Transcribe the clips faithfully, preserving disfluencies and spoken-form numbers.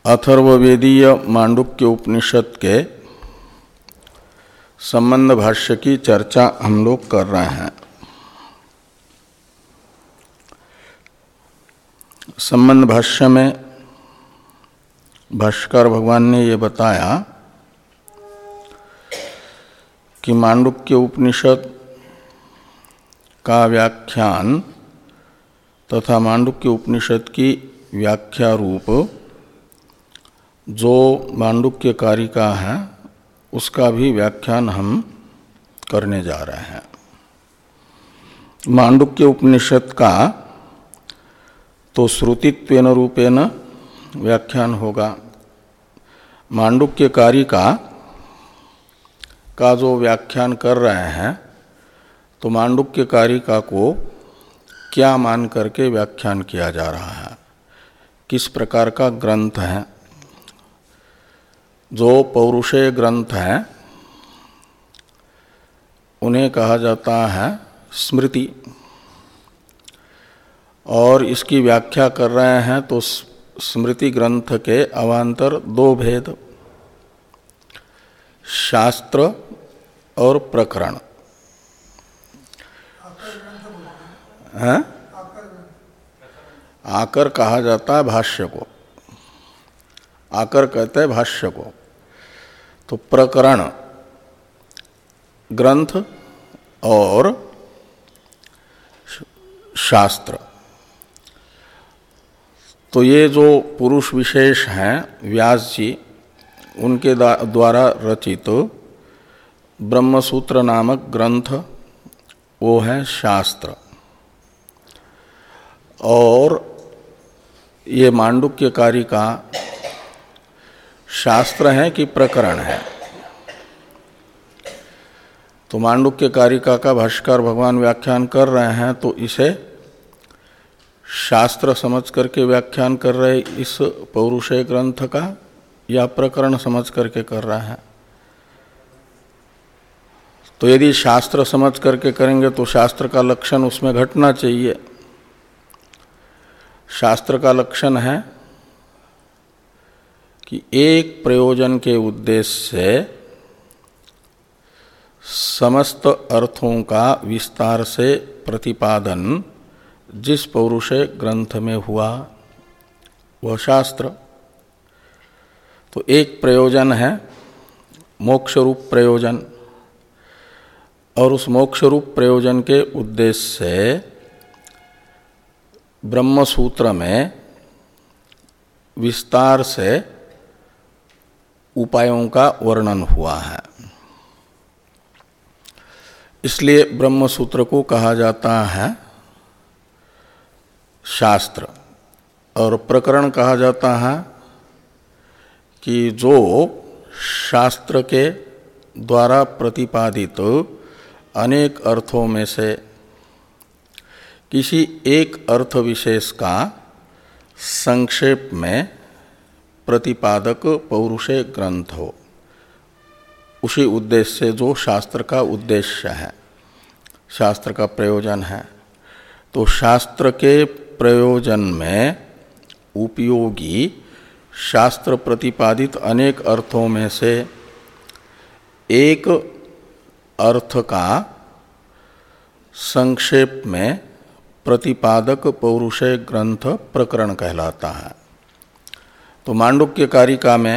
अथर्ववेदीय मांडुक्य उपनिषद के संबंध भाष्य की चर्चा हम लोग कर रहे हैं। संबंध भाष्य में भाष्यकार भगवान ने ये बताया कि मांडुक्य उपनिषद का व्याख्यान तथा मांडुक्य उपनिषद की व्याख्या रूप जो मांडुक्य कारिका है उसका भी व्याख्यान हम करने जा रहे हैं। मांडुक्य उपनिषद का तो श्रुतित्वेन रूपेण व्याख्यान होगा। मांडुक्य कारिका का जो व्याख्यान कर रहे हैं तो मांडुक्य कारिका को क्या मान करके व्याख्यान किया जा रहा है, किस प्रकार का ग्रंथ है। जो पौरुषेय ग्रंथ हैं उन्हें कहा जाता है स्मृति, और इसकी व्याख्या कर रहे हैं तो स्मृति ग्रंथ के अवान्तर दो भेद, शास्त्र और प्रकरण हैं। आकर कहा जाता है भाष्य को, आकर कहते हैं भाष्य को। तो प्रकरण ग्रंथ और शास्त्र, तो ये जो पुरुष विशेष हैं व्यास जी, उनके द्वारा रचित ब्रह्मसूत्र नामक ग्रंथ वो है शास्त्र, और ये मांडुक्य कारिका शास्त्र है कि प्रकरण है। तो मांडुक्य कारिका का भाष्यकार भगवान व्याख्यान कर रहे हैं तो इसे शास्त्र समझ करके व्याख्यान कर रहे इस पौरुषेय ग्रंथ का, या प्रकरण समझ करके कर रहा है। तो यदि शास्त्र समझ करके करेंगे तो शास्त्र का लक्षण उसमें घटना चाहिए। शास्त्र का लक्षण है कि एक प्रयोजन के उद्देश्य से समस्त अर्थों का विस्तार से प्रतिपादन जिस पौरुषेय ग्रंथ में हुआ वह शास्त्र। तो एक प्रयोजन है मोक्ष रूप प्रयोजन, और उस मोक्ष रूप प्रयोजन के उद्देश्य से ब्रह्मसूत्र में विस्तार से उपायों का वर्णन हुआ है। इसलिए ब्रह्मसूत्र को कहा जाता है शास्त्र, और प्रकरण कहा जाता है कि जो शास्त्र के द्वारा प्रतिपादित अनेक अर्थों में से किसी एक अर्थ विशेष का संक्षेप में प्रतिपादक पौरुषेय ग्रंथ हो, उसी उद्देश्य से जो शास्त्र का उद्देश्य है, शास्त्र का प्रयोजन है। तो शास्त्र के प्रयोजन में उपयोगी शास्त्र प्रतिपादित अनेक अर्थों में से एक अर्थ का संक्षेप में प्रतिपादक पौरुषेय ग्रंथ प्रकरण कहलाता है। तो मांडुक्य कारिका में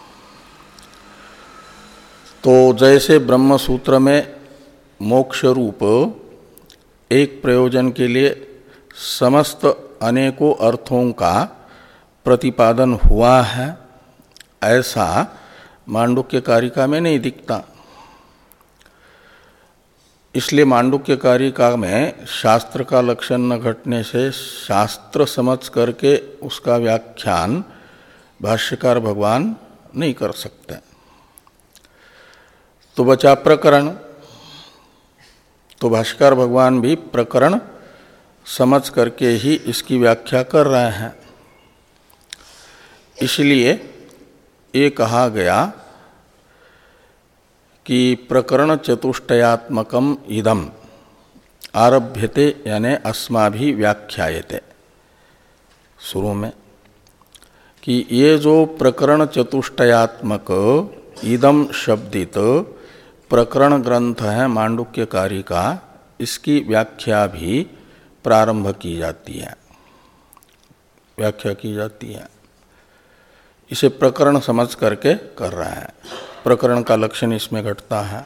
तो जैसे ब्रह्मसूत्र में मोक्ष रूप एक प्रयोजन के लिए समस्त अनेकों अर्थों का प्रतिपादन हुआ है, ऐसा मांडुक्य कारिका में नहीं दिखता। इसलिए मांडुक्य कारिका में शास्त्र का लक्षण न घटने से शास्त्र समझ करके उसका व्याख्यान भाष्यकार भगवान नहीं कर सकते। तो बचा प्रकरण, तो भाष्यकार भगवान भी प्रकरण समझ करके ही इसकी व्याख्या कर रहे हैं। इसलिए ये कहा गया कि प्रकरण चतुष्टयात्मकम इदम आरभ्यते यानी अस्माभि व्याख्यायते, शुरू में कि ये जो प्रकरण चतुष्टयात्मक इदम शब्दित प्रकरण ग्रंथ है मांडुक्यकारी का, इसकी व्याख्या भी प्रारंभ की जाती है, व्याख्या की जाती है। इसे प्रकरण समझ करके कर रहा है। प्रकरण का लक्षण इसमें घटता है।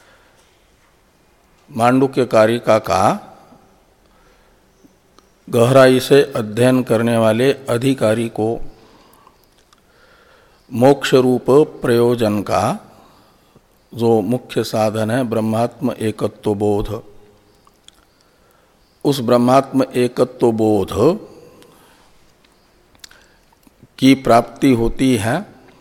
मांडुक्यकारिका का गहराई से अध्ययन करने वाले अधिकारी को मोक्ष रूप प्रयोजन का जो मुख्य साधन है ब्रह्मात्म एकत्व बोध, उस ब्रह्मात्म एकत्व बोध की प्राप्ति होती है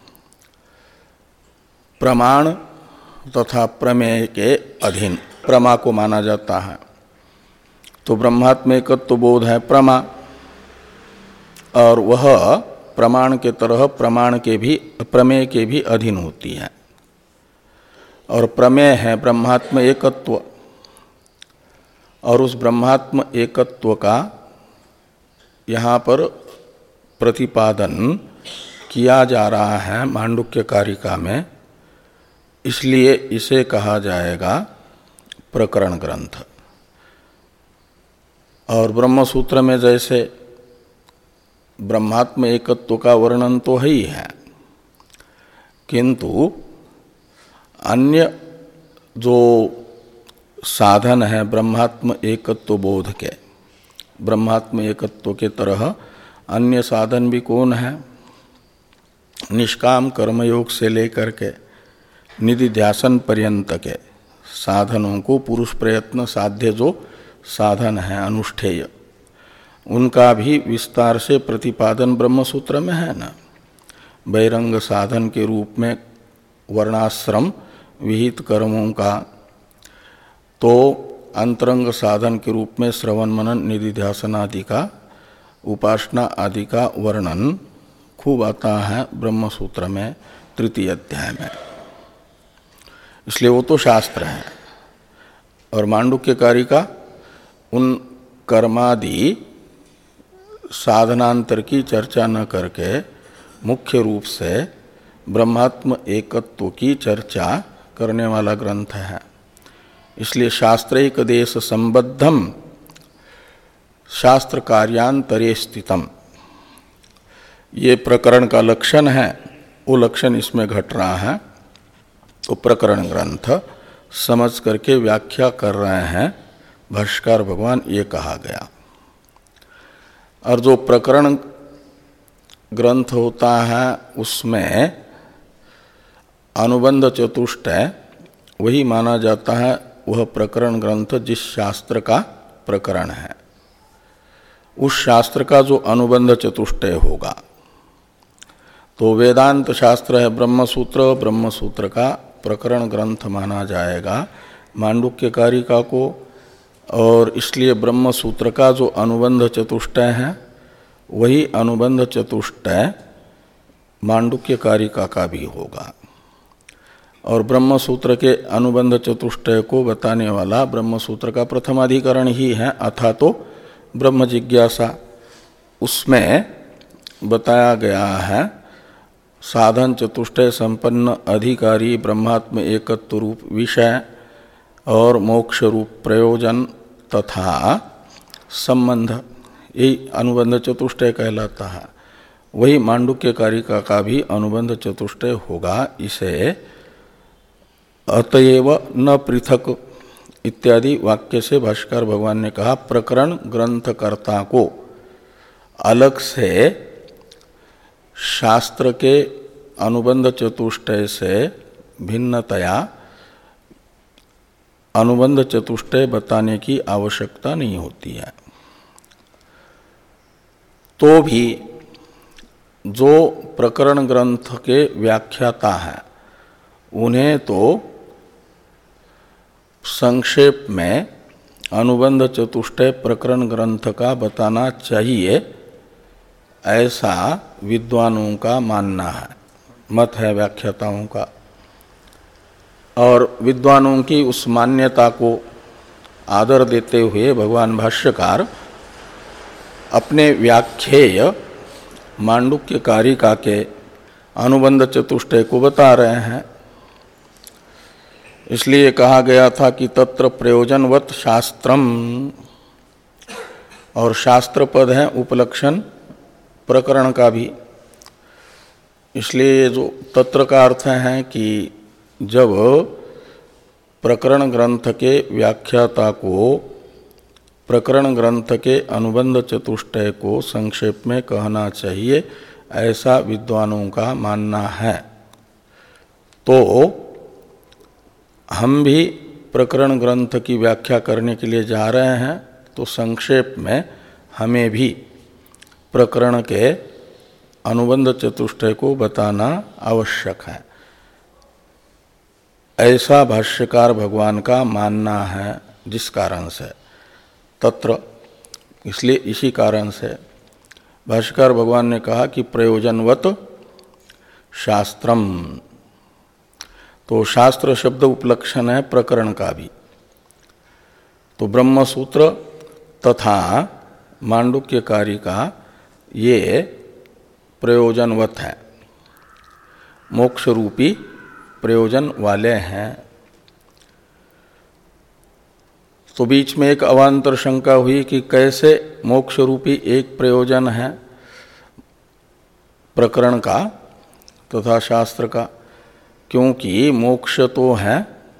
प्रमाण तथा प्रमेय के अधीन। प्रमा को माना जाता है, तो ब्रह्मात्म एकत्व बोध है प्रमा, और वह प्रमाण के तरह प्रमाण के भी प्रमेय के भी अधीन होती है। और प्रमेय है ब्रह्मात्म एकत्व, और उस ब्रह्मात्म एकत्व का यहाँ पर प्रतिपादन किया जा रहा है मांडुक्यकारिका में, इसलिए इसे कहा जाएगा प्रकरण ग्रंथ। और ब्रह्मसूत्र में जैसे ब्रह्मात्म एकत्व का वर्णन तो है ही है, किंतु अन्य जो साधन है ब्रह्मात्म एकत्व बोध के, ब्रह्मात्म एकत्व के तरह अन्य साधन भी कौन है? निष्काम कर्मयोग से लेकर के निधिध्यासन पर्यंत के साधनों को पुरुष प्रयत्न साध्य जो साधन है अनुष्ठेय, उनका भी विस्तार से प्रतिपादन ब्रह्मसूत्र में है ना। बहिरंग साधन के रूप में वर्णाश्रम विहित कर्मों का, तो अंतरंग साधन के रूप में श्रवण मनन निधिध्यासन आदि का, उपासना आदि का वर्णन खूब आता है ब्रह्मसूत्र में तृतीय अध्याय में, इसलिए वो तो शास्त्र है। और मांडुक्यकारिका उन कर्मादि साधनांतर की चर्चा न करके मुख्य रूप से ब्रह्मात्म एकत्व की चर्चा करने वाला ग्रंथ है। इसलिए शास्त्रैक देश संबद्धम शास्त्र कार्यांतरे स्थितम, ये प्रकरण का लक्षण है, वो लक्षण इसमें घट रहा है। तो प्रकरण ग्रंथ समझ करके व्याख्या कर रहे हैं भाष्यकार भगवान, ये कहा गया। और जो प्रकरण ग्रंथ होता है उसमें अनुबंध चतुष्टय वही माना जाता है, वह प्रकरण ग्रंथ जिस शास्त्र का प्रकरण है, उस शास्त्र का जो अनुबंध चतुष्टय होगा। तो वेदांत शास्त्र है ब्रह्मसूत्र, ब्रह्मसूत्र का प्रकरण ग्रंथ माना जाएगा मांडुक्यकारिका को, और इसलिए ब्रह्मसूत्र का जो अनुबंध चतुष्टय है वही अनुबंध चतुष्टय मांडुक्यकारिका का भी होगा। और ब्रह्मसूत्र के अनुबंध चतुष्टय को बताने वाला ब्रह्मसूत्र का प्रथमाधिकरण ही है, अथा तो ब्रह्म जिज्ञासा। उसमें बताया गया है साधन चतुष्टय संपन्न अधिकारी ब्रह्मात्म एकत्व रूप विषय और मोक्ष रूप प्रयोजन तथा संबंध, यही अनुबंध चतुष्टय कहलाता है। वही मांडुक्यकारिका का भी अनुबंध चतुष्टय होगा। इसे अतएव न पृथक इत्यादि वाक्य से भाष्यकार भगवान ने कहा, प्रकरण ग्रंथकर्ता को अलग से शास्त्र के अनुबंध चतुष्टय से भिन्नतया अनुबंध चतुष्टय बताने की आवश्यकता नहीं होती है। तो भी जो प्रकरण ग्रंथ के व्याख्याता हैं उन्हें तो संक्षेप में अनुबंध चतुष्टय प्रकरण ग्रंथ का बताना चाहिए, ऐसा विद्वानों का मानना है, मत है व्याख्याताओं का। और विद्वानों की उस मान्यता को आदर देते हुए भगवान भाष्यकार अपने व्याख्येय मांडुक्य कारिका के अनुबंध चतुष्टय को बता रहे हैं। इसलिए कहा गया था कि तत्र प्रयोजनवत शास्त्रम, और शास्त्र पद है उपलक्षण प्रकरण का भी। इसलिए जो तत्र का अर्थ है कि जब प्रकरण ग्रंथ के व्याख्याता को प्रकरण ग्रंथ के अनुबंध चतुष्टय को संक्षेप में कहना चाहिए, ऐसा विद्वानों का मानना है, तो हम भी प्रकरण ग्रंथ की व्याख्या करने के लिए जा रहे हैं, तो संक्षेप में हमें भी प्रकरण के अनुबंध चतुष्टय को बताना आवश्यक है, ऐसा भाष्यकार भगवान का मानना है। जिस कारण से तत्र, इसलिए इसी कारण से भाष्यकार भगवान ने कहा कि प्रयोजनवत शास्त्रम, तो शास्त्र शब्द उपलक्षण है प्रकरण का भी। तो ब्रह्मसूत्र तथा मांडुक्य कारिका ये प्रयोजनवत है, मोक्ष रूपी प्रयोजन वाले हैं। तो बीच में एक अवांतर शंका हुई कि कैसे मोक्ष रूपी एक प्रयोजन है प्रकरण का तथा शास्त्र का, क्योंकि मोक्ष तो है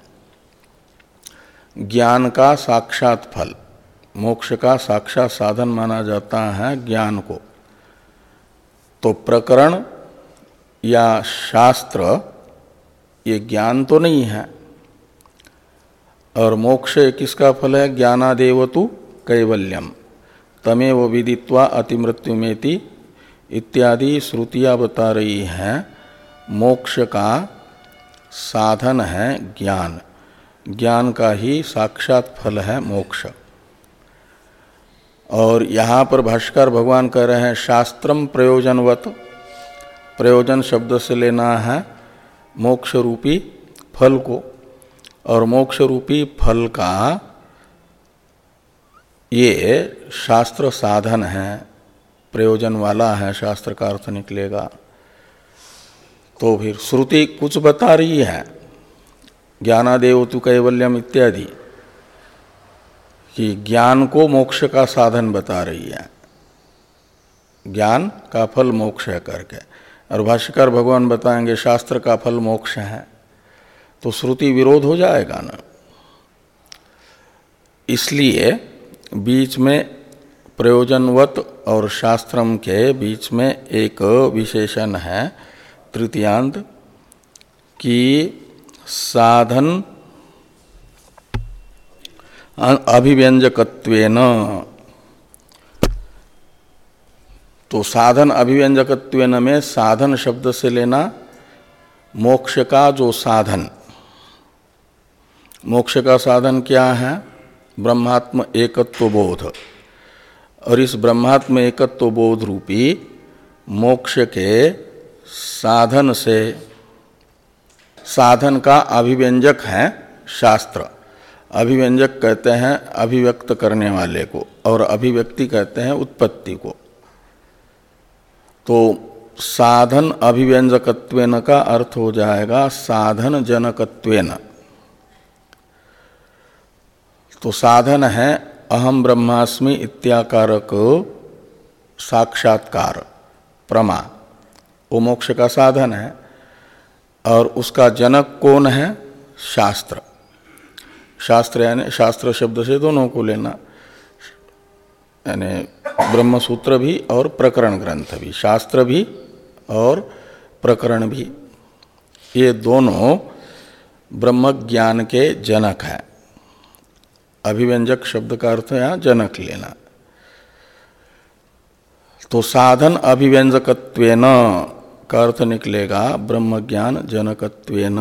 ज्ञान का साक्षात फल, मोक्ष का साक्षात साधन माना जाता है ज्ञान को। तो प्रकरण या शास्त्र ये ज्ञान तो नहीं है, और मोक्ष किसका फल है? ज्ञानादेव तु कैवल्यम तमेव विदित्वा अतिमृत्युमेति इत्यादि श्रुतियाँ बता रही हैं मोक्ष का साधन है ज्ञान, ज्ञान का ही साक्षात फल है मोक्ष। और यहाँ पर भाष्कर भगवान कह रहे हैं शास्त्रम प्रयोजनवत, प्रयोजन शब्द से लेना है मोक्ष रूपी फल को, और मोक्ष रूपी फल का ये शास्त्र साधन है, प्रयोजन वाला है, शास्त्र का अर्थ निकलेगा। तो फिर श्रुति कुछ बता रही है, ज्ञानादेव तु कैवल्यम इत्यादि, कि ज्ञान को मोक्ष का साधन बता रही है, ज्ञान का फल मोक्ष है करके। और भाष्यकार भगवान बताएंगे शास्त्र का फल मोक्ष है, तो श्रुति विरोध हो जाएगा ना। इसलिए बीच में प्रयोजनवत और शास्त्रम के बीच में एक विशेषण है तृतीयांत कि साधन अभिव्यंजकत्वेन, तो साधन अभिव्यंजकत्वेन में साधन शब्द से लेना मोक्ष का जो साधन, मोक्ष का साधन क्या है? ब्रह्मात्म एकत्व बोध, और इस ब्रह्मात्म एकत्व बोध रूपी मोक्ष के साधन से, साधन का अभिव्यंजक है शास्त्र। अभिव्यंजक कहते हैं अभिव्यक्त करने वाले को, और अभिव्यक्ति कहते हैं उत्पत्ति को। तो साधन अभिव्यंजकत्वेन का अर्थ हो जाएगा साधन जनकत्वेन। तो साधन है अहम ब्रह्मास्मि इत्याकारक साक्षात्कार प्रमा, वो मोक्ष का साधन है, और उसका जनक कौन है? शास्त्र। शास्त्र यानी शास्त्र शब्द से दोनों को लेना, यानी ब्रह्मसूत्र भी और प्रकरण ग्रंथ भी, शास्त्र भी और प्रकरण भी, ये दोनों ब्रह्म ज्ञान के जनक है। अभिव्यंजक शब्द का अर्थ यहाँ जनक लेना। तो साधन अभिव्यंजकत्वेन का अर्थ निकलेगा ब्रह्म ज्ञान जनकत्वेन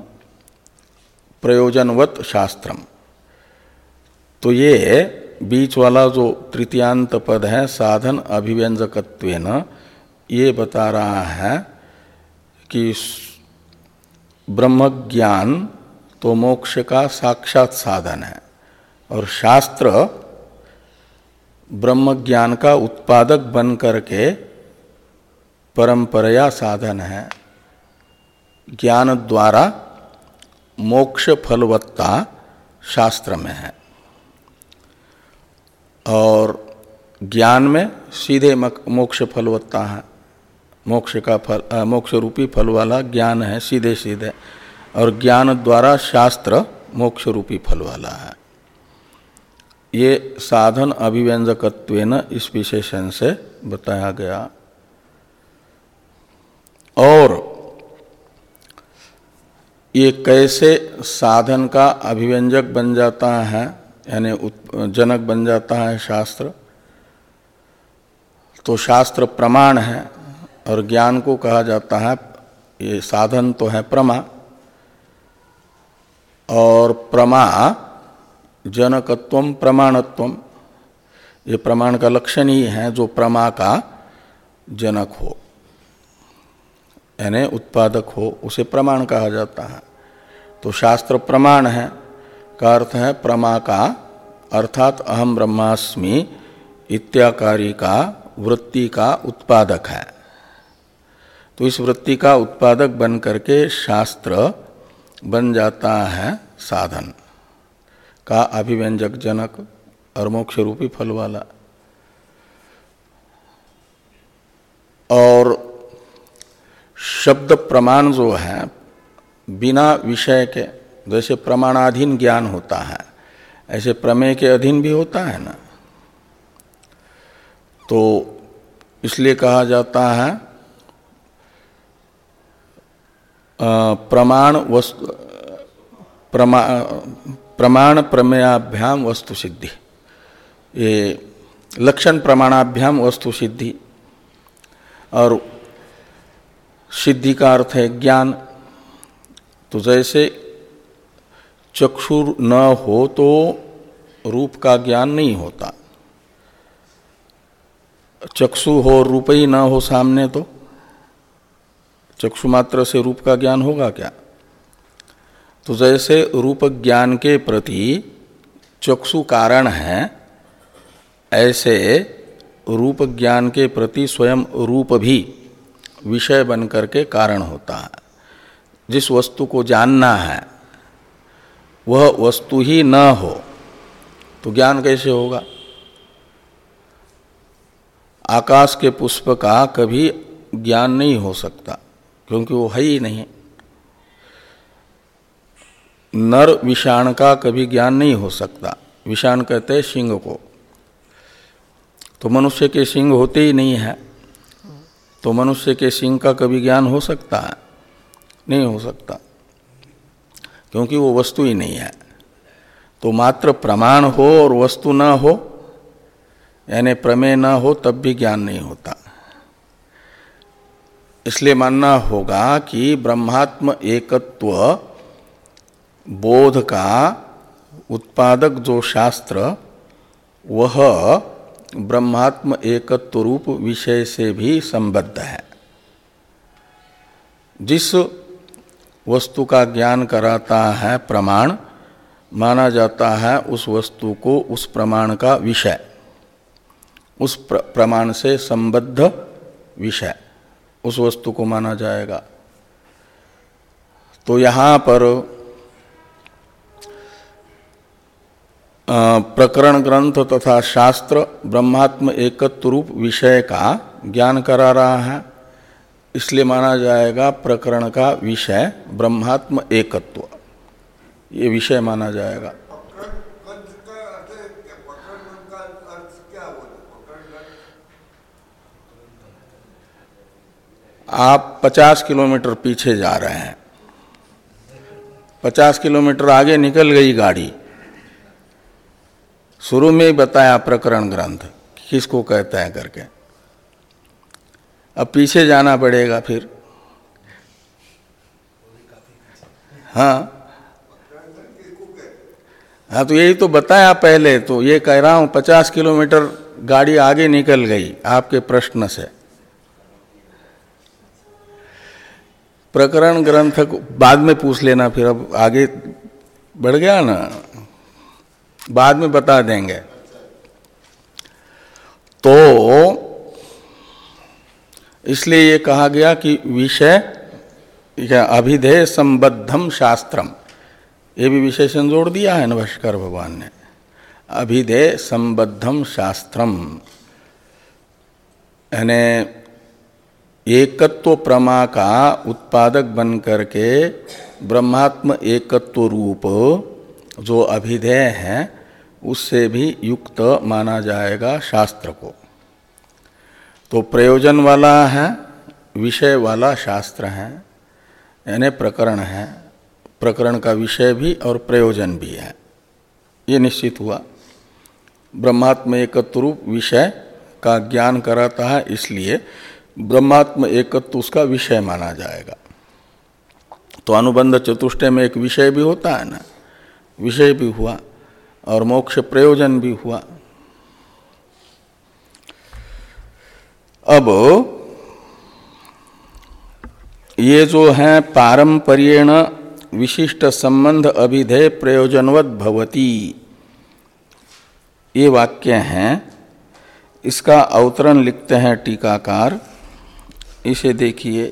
प्रयोजनवत शास्त्रम। तो ये बीच वाला जो तृतीयांत पद है साधन अभिव्यंजकत्वेन, ये बता रहा है कि ब्रह्म ज्ञान तो मोक्ष का साक्षात साधन है, और शास्त्र ब्रह्म ज्ञान का उत्पादक बन करके परंपराया साधन है। ज्ञान द्वारा मोक्ष फलवत्ता शास्त्र में है और ज्ञान में सीधे मोक्ष फलवत्ता है। मोक्ष का फल, मोक्ष रूपी फल वाला ज्ञान है सीधे सीधे, और ज्ञान द्वारा शास्त्र मोक्ष रूपी फल वाला है। ये साधन अभिव्यंजकत्वेन इस विशेषण से बताया गया। और ये कैसे साधन का अभिव्यंजक बन जाता है, यानी जनक बन जाता है शास्त्र, तो शास्त्र प्रमाण है और ज्ञान को कहा जाता है, ये साधन तो है प्रमा, और प्रमा जनकत्वम प्रमाणत्वम, ये प्रमाण का लक्षण ही है जो प्रमा का जनक हो यानी उत्पादक हो, उसे प्रमाण कहा जाता है। तो शास्त्र प्रमाण है का अर्थ है प्रमा का, अर्थात अहम ब्रह्मास्मि इत्याकारी का वृत्ति का उत्पादक है। तो इस वृत्ति का उत्पादक बन करके शास्त्र बन जाता है साधन का अभिव्यंजक जनक और मोक्ष रूपी फल वाला। और शब्द प्रमाण जो है बिना विषय के, जैसे प्रमाणाधीन ज्ञान होता है ऐसे प्रमेय के अधीन भी होता है ना, तो इसलिए कहा जाता है प्रमाण वस्तु प्रमा, प्रमाण प्रमेयाभ्याम वस्तु सिद्धि, ये लक्षण प्रमाणाभ्याम वस्तु सिद्धि, और सिद्धि का अर्थ है ज्ञान। तो जैसे चक्षु न हो तो रूप का ज्ञान नहीं होता, चक्षु हो रूप ही न हो सामने तो चक्षु मात्र से रूप का ज्ञान होगा क्या? तो जैसे रूप ज्ञान के प्रति चक्षु कारण है, ऐसे रूप ज्ञान के प्रति स्वयं रूप भी विषय बन करके कारण होता है। जिस वस्तु को जानना है वह वस्तु ही न हो तो ज्ञान कैसे होगा? आकाश के पुष्प का कभी ज्ञान नहीं हो सकता क्योंकि वो है ही नहीं। नर विषाण का कभी ज्ञान नहीं हो सकता, विषाण कहते हैं सिंह को, तो मनुष्य के सिंह होते ही नहीं है, तो मनुष्य के सिंह का कभी ज्ञान हो सकता है? नहीं हो सकता, क्योंकि वो वस्तु ही नहीं है। तो मात्र प्रमाण हो और वस्तु न हो, यानी प्रमेय न हो, तब भी ज्ञान नहीं होता। इसलिए मानना होगा कि ब्रह्मात्म एकत्व बोध का उत्पादक जो शास्त्र, वह ब्रह्मात्म एकत्व रूप विषय से भी संबद्ध है। जिस वस्तु का ज्ञान कराता है प्रमाण, माना जाता है उस वस्तु को उस प्रमाण का विषय, उस प्र, प्रमाण से संबद्ध विषय उस वस्तु को माना जाएगा। तो यहाँ पर प्रकरण ग्रंथ तथा शास्त्र ब्रह्मात्म एकत्व रूप विषय का ज्ञान करा रहा है, इसलिए माना जाएगा प्रकरण का विषय ब्रह्मात्म एकत्व, ये विषय माना जाएगा। आप पचास किलोमीटर पीछे जा रहे हैं, पचास किलोमीटर आगे निकल गई गाड़ी, शुरू में ही बताया प्रकरण ग्रंथ किसको कहते हैं करके, अब पीछे जाना पड़ेगा फिर। हाँ हाँ तो यही तो बताया पहले, तो ये कह रहा हूं पचास किलोमीटर गाड़ी आगे निकल गई आपके प्रश्न से। प्रकरण ग्रंथ को बाद में पूछ लेना, फिर अब आगे बढ़ गया ना, बाद में बता देंगे। तो इसलिए ये कहा गया कि विषय अभिधेय संबद्धम शास्त्रम, ये भी विशेषण जोड़ दिया है न भाष्कर भगवान ने। अभिधेय संबद्धम शास्त्रम यानी एकत्व प्रमा का उत्पादक बन करके ब्रह्मात्म एकत्व रूप जो अभिधेय है उससे भी युक्त माना जाएगा शास्त्र को। तो प्रयोजन वाला है, विषय वाला शास्त्र है, यानी प्रकरण है। प्रकरण का विषय भी और प्रयोजन भी है, ये निश्चित हुआ। ब्रह्मात्म एकत्व रूप विषय का ज्ञान कराता है, इसलिए ब्रह्मात्म एकत्व उसका विषय माना जाएगा। तो अनुबंध चतुष्टय में एक विषय भी होता है ना, विषय भी हुआ और मोक्ष प्रयोजन भी हुआ। अब ये जो है पारंपर्येण विशिष्ट संबंध अभिधेय प्रयोजनवत भवति, ये वाक्य हैं। इसका अवतरण लिखते हैं टीकाकार, इसे देखिए।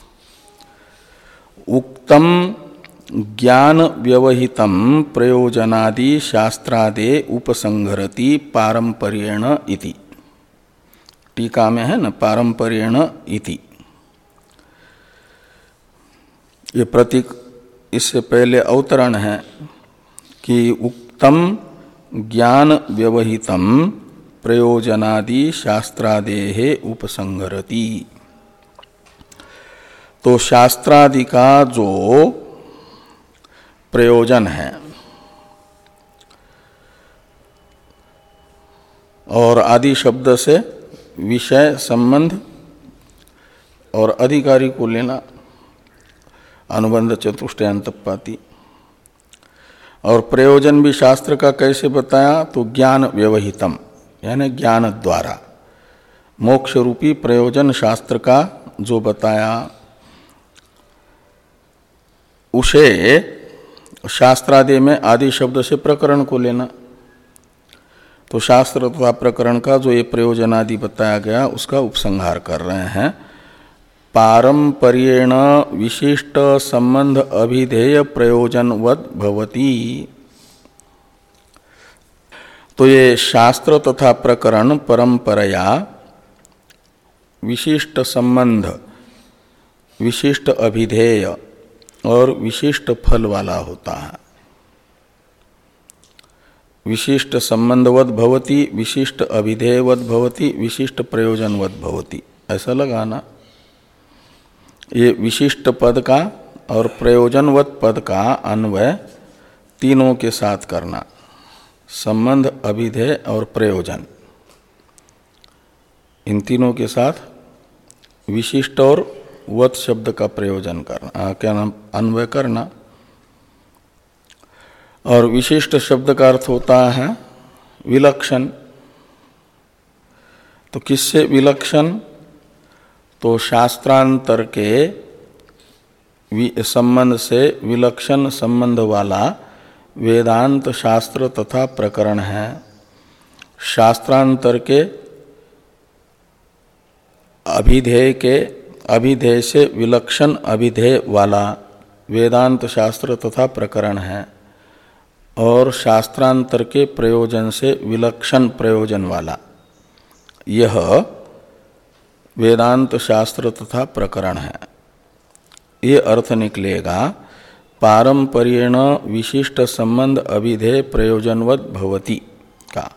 उक्तम ज्ञान व्यवहितम प्रयोजनादि शास्त्रादे उपसंहरति पारंपर्येण इति। टीका में है न पारंपर्येण इति, ये प्रतीक इससे पहले अवतरण है कि उक्तम ज्ञान व्यवहितम प्रयोजनादि शास्त्रादेः उपसंहरति। तो शास्त्रादि का जो प्रयोजन है और आदि शब्द से विषय संबंध और अधिकारी को लेना, अनुबंध चतुष्टय अंतपाती। और प्रयोजन भी शास्त्र का कैसे बताया, तो ज्ञान व्यवहितम यानी ज्ञान द्वारा। मोक्ष रूपी प्रयोजन शास्त्र का जो बताया उसे शास्त्रादि में आदि शब्द से प्रकरण को लेना। तो शास्त्र तथा प्रकरण का जो ये प्रयोजन आदि बताया गया उसका उपसंहार कर रहे हैं। पारंपर्येण विशिष्ट संबंध अभिधेय प्रयोजनवद भवति। तो ये शास्त्र तथा प्रकरण परंपरया विशिष्ट संबंध, विशिष्ट अभिधेय और विशिष्ट फल वाला होता है। विशिष्ट संबंधवत भवति, विशिष्ट अभिधेयवत भवति, विशिष्ट प्रयोजनवत भवति, ऐसा लगाना। ये विशिष्ट पद का और प्रयोजनवत पद का अन्वय तीनों के साथ करना, संबंध, अभिधेय और प्रयोजन, इन तीनों के साथ विशिष्ट और वत शब्द का प्रयोजन करना, क्या नाम, अन्वय करना। और विशिष्ट शब्द का अर्थ होता है विलक्षण। तो किससे विलक्षण, तो शास्त्रांतर के संबंध से विलक्षण संबंध वाला वेदांत शास्त्र तथा प्रकरण है। शास्त्रांतर के अभिधेय के अभिधेय से विलक्षण अभिधेय वाला वेदांत शास्त्र तथा प्रकरण है, और शास्त्रांतर के प्रयोजन से विलक्षण प्रयोजन वाला यह वेदांत शास्त्र तथा प्रकरण है। ये अर्थ निकलेगा पारंपर्येण विशिष्ट संबंध अभिधेय प्रयोजनवत भवति का।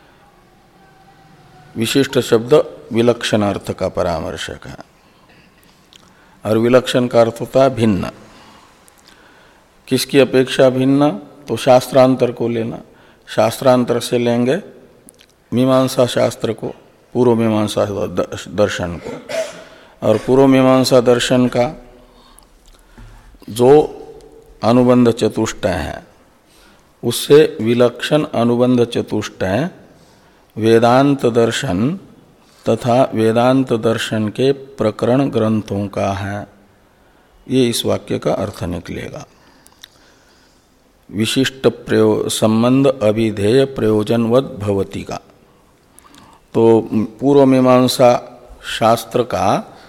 विशिष्ट शब्द विलक्षण अर्थ का परामर्शक है, और विलक्षण का अर्थ होता है भिन्न। किसकी अपेक्षा भिन्न, तो शास्त्रांतर को लेना। शास्त्रांतर से लेंगे मीमांसा शास्त्र को, पूर्व मीमांसा दर्शन को, और पूर्व मीमांसा दर्शन का जो अनुबंध चतुष्टय है उससे विलक्षण अनुबंध चतुष्टय वेदांत दर्शन तथा वेदांत दर्शन के प्रकरण ग्रंथों का है। ये इस वाक्य का अर्थ निकलेगा। विशिष्ट प्रयो संबंध अभिधेय प्रयोजनवत भवति का। तो पूर्व मीमांसा शास्त्र का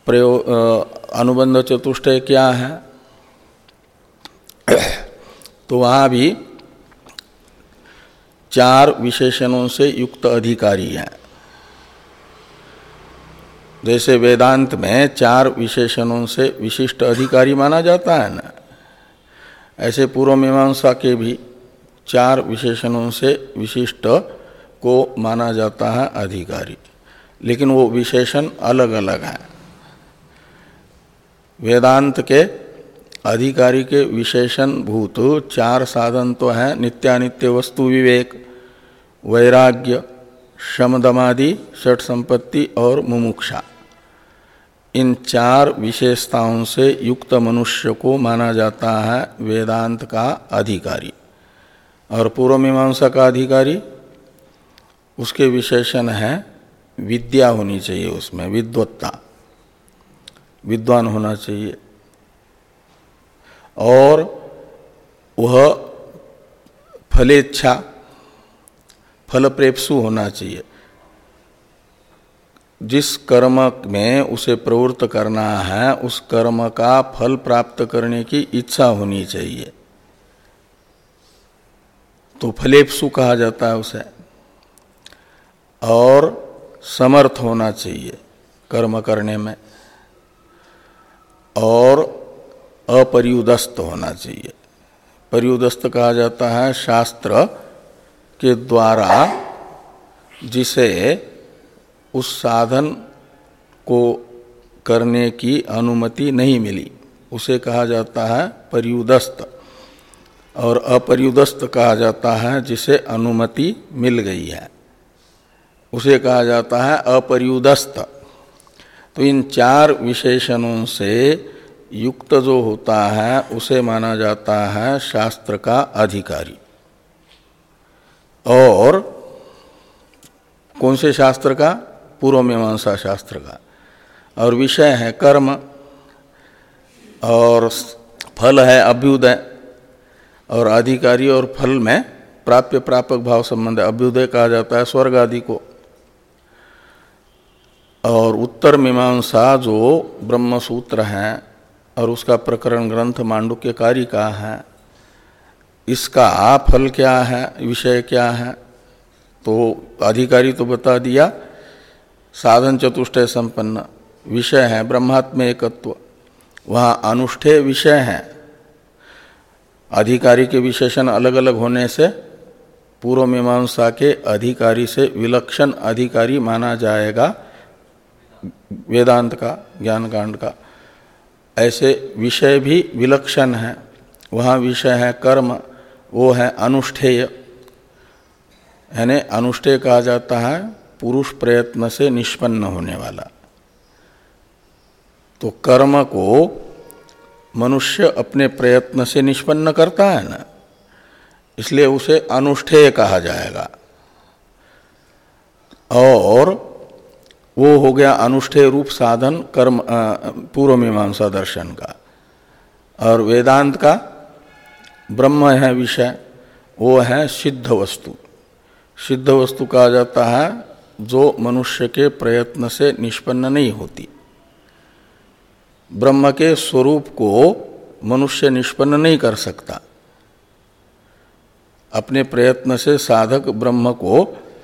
प्रयोग अनुबंध चतुष्टय क्या है, तो वहाँ भी चार विशेषणों से युक्त अधिकारी है। जैसे वेदांत में चार विशेषणों से विशिष्ट अधिकारी माना जाता है ना, ऐसे पूर्व मीमांसा के भी चार विशेषणों से विशिष्ट को माना जाता है अधिकारी, लेकिन वो विशेषण अलग अलग हैं। वेदांत के अधिकारी के विशेषण भूत चार साधन तो हैं, नित्यानित्य वस्तु विवेक, वैराग्य, शमदमादि, षट संपत्ति और मुमुक्षा। इन चार विशेषताओं से युक्त मनुष्य को माना जाता है वेदांत का अधिकारी। और पूर्व मीमांसा का अधिकारी, उसके विशेषण है विद्या होनी चाहिए, उसमें विद्वत्ता, विद्वान होना चाहिए, और वह फलेच्छा, फलप्रेप्सु होना चाहिए। जिस कर्म में उसे प्रवृत्त करना है उस कर्म का फल प्राप्त करने की इच्छा होनी चाहिए, तो फलेप्सु कहा जाता है उसे। और समर्थ होना चाहिए कर्म करने में, और अपर्युदस्त होना चाहिए। पर्युदस्त कहा जाता है शास्त्र के द्वारा जिसे उस साधन को करने की अनुमति नहीं मिली, उसे कहा जाता है पर्युदस्त। और अपर्युदस्त कहा जाता है जिसे अनुमति मिल गई है, उसे कहा जाता है अपर्युदस्त। तो इन चार विशेषणों से युक्त जो होता है उसे माना जाता है शास्त्र का अधिकारी। और कौन से शास्त्र का? पूर्व मीमांसा शास्त्र का। और विषय है कर्म, और फल है अभ्युदय। और अधिकारी और फल में प्राप्य प्रापक भाव संबंध, अभ्युदय कहा जाता है स्वर्ग आदि को। और उत्तर मीमांसा जो ब्रह्म सूत्र है और उसका प्रकरण ग्रंथ मांडुक्य कारिका है, इसका फल क्या है, विषय क्या है? तो अधिकारी तो बता दिया, साधन चतुष्टय संपन्न। विषय है ब्रह्मात्म एकत्व, वहाँ अनुष्ठेय विषय है। अधिकारी के विशेषण अलग अलग होने से पूर्व मीमांसा के अधिकारी से विलक्षण अधिकारी माना जाएगा वेदांत का, ज्ञान कांड का। ऐसे विषय भी विलक्षण है। वहाँ विषय है कर्म, वो है अनुष्ठेय, यानी अनुष्ठेय कहा जाता है पुरुष प्रयत्न से निष्पन्न होने वाला। तो कर्म को मनुष्य अपने प्रयत्न से निष्पन्न करता है ना, इसलिए उसे अनुष्ठेय कहा जाएगा। और वो हो गया अनुष्ठेय रूप साधन कर्म पूर्व मीमांसा दर्शन का। और वेदांत का ब्रह्म है विषय, वो है सिद्ध वस्तु। सिद्ध वस्तु कहा जाता है जो मनुष्य के प्रयत्न से निष्पन्न नहीं होती। ब्रह्म के स्वरूप को मनुष्य निष्पन्न नहीं कर सकता। अपने प्रयत्न से साधक ब्रह्म को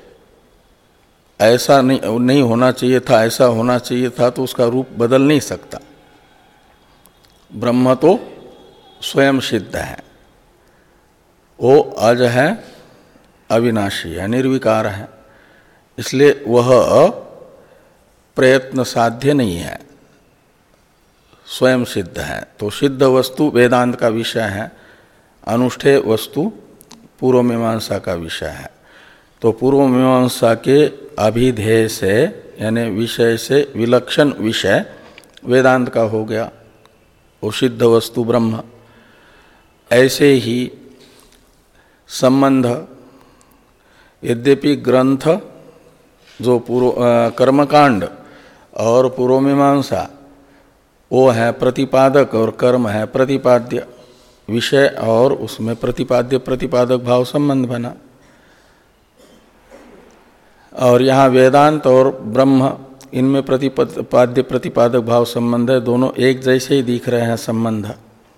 ऐसा नहीं नहीं होना चाहिए था, ऐसा होना चाहिए था, तो उसका रूप बदल नहीं सकता। ब्रह्म तो स्वयं सिद्ध है, वो अज है, अविनाशी है, निर्विकार है, इसलिए वह प्रयत्न साध्य नहीं है, स्वयं सिद्ध है। तो सिद्ध वस्तु वेदांत का विषय है, अनुष्ठेय वस्तु पूर्व मीमांसा का विषय है। तो पूर्व मीमांसा के अभिधेय से यानी विषय से विलक्षण विषय वेदांत का हो गया, वो सिद्ध वस्तु ब्रह्म। ऐसे ही संबंध, यद्यपि ग्रंथ जो पूर्व कर्मकांड और पूर्व मीमांसा वो है प्रतिपादक और कर्म है प्रतिपाद्य, विषय और उसमें प्रतिपाद्य प्रतिपादक भाव संबंध बना। और यहाँ वेदांत और ब्रह्म इनमें प्रतिपाद्य प्रतिपादक भाव संबंध है, दोनों एक जैसे ही दिख रहे हैं संबंध,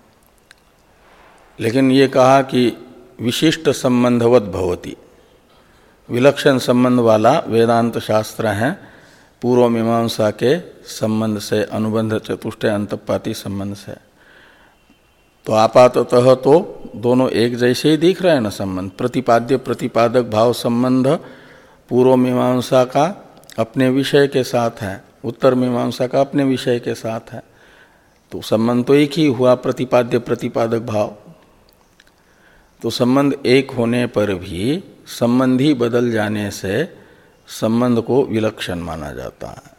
लेकिन ये कहा कि विशिष्ट संबंधवत भवति, विलक्षण संबंध वाला वेदांत शास्त्र है पूर्व मीमांसा के संबंध से, अनुबंध चतुष्टय अंतपाती संबंध से। तो आपाततः तो दोनों एक जैसे ही दिख रहे हैं ना संबंध। प्रतिपाद्य प्रतिपादक भाव संबंध पूर्व मीमांसा का अपने विषय के साथ है, उत्तर मीमांसा का अपने विषय के साथ है, तो संबंध तो एक ही हुआ, प्रतिपाद्य प्रतिपादक भाव। तो संबंध एक होने पर भी संबंधी बदल जाने से संबंध को विलक्षण माना जाता है।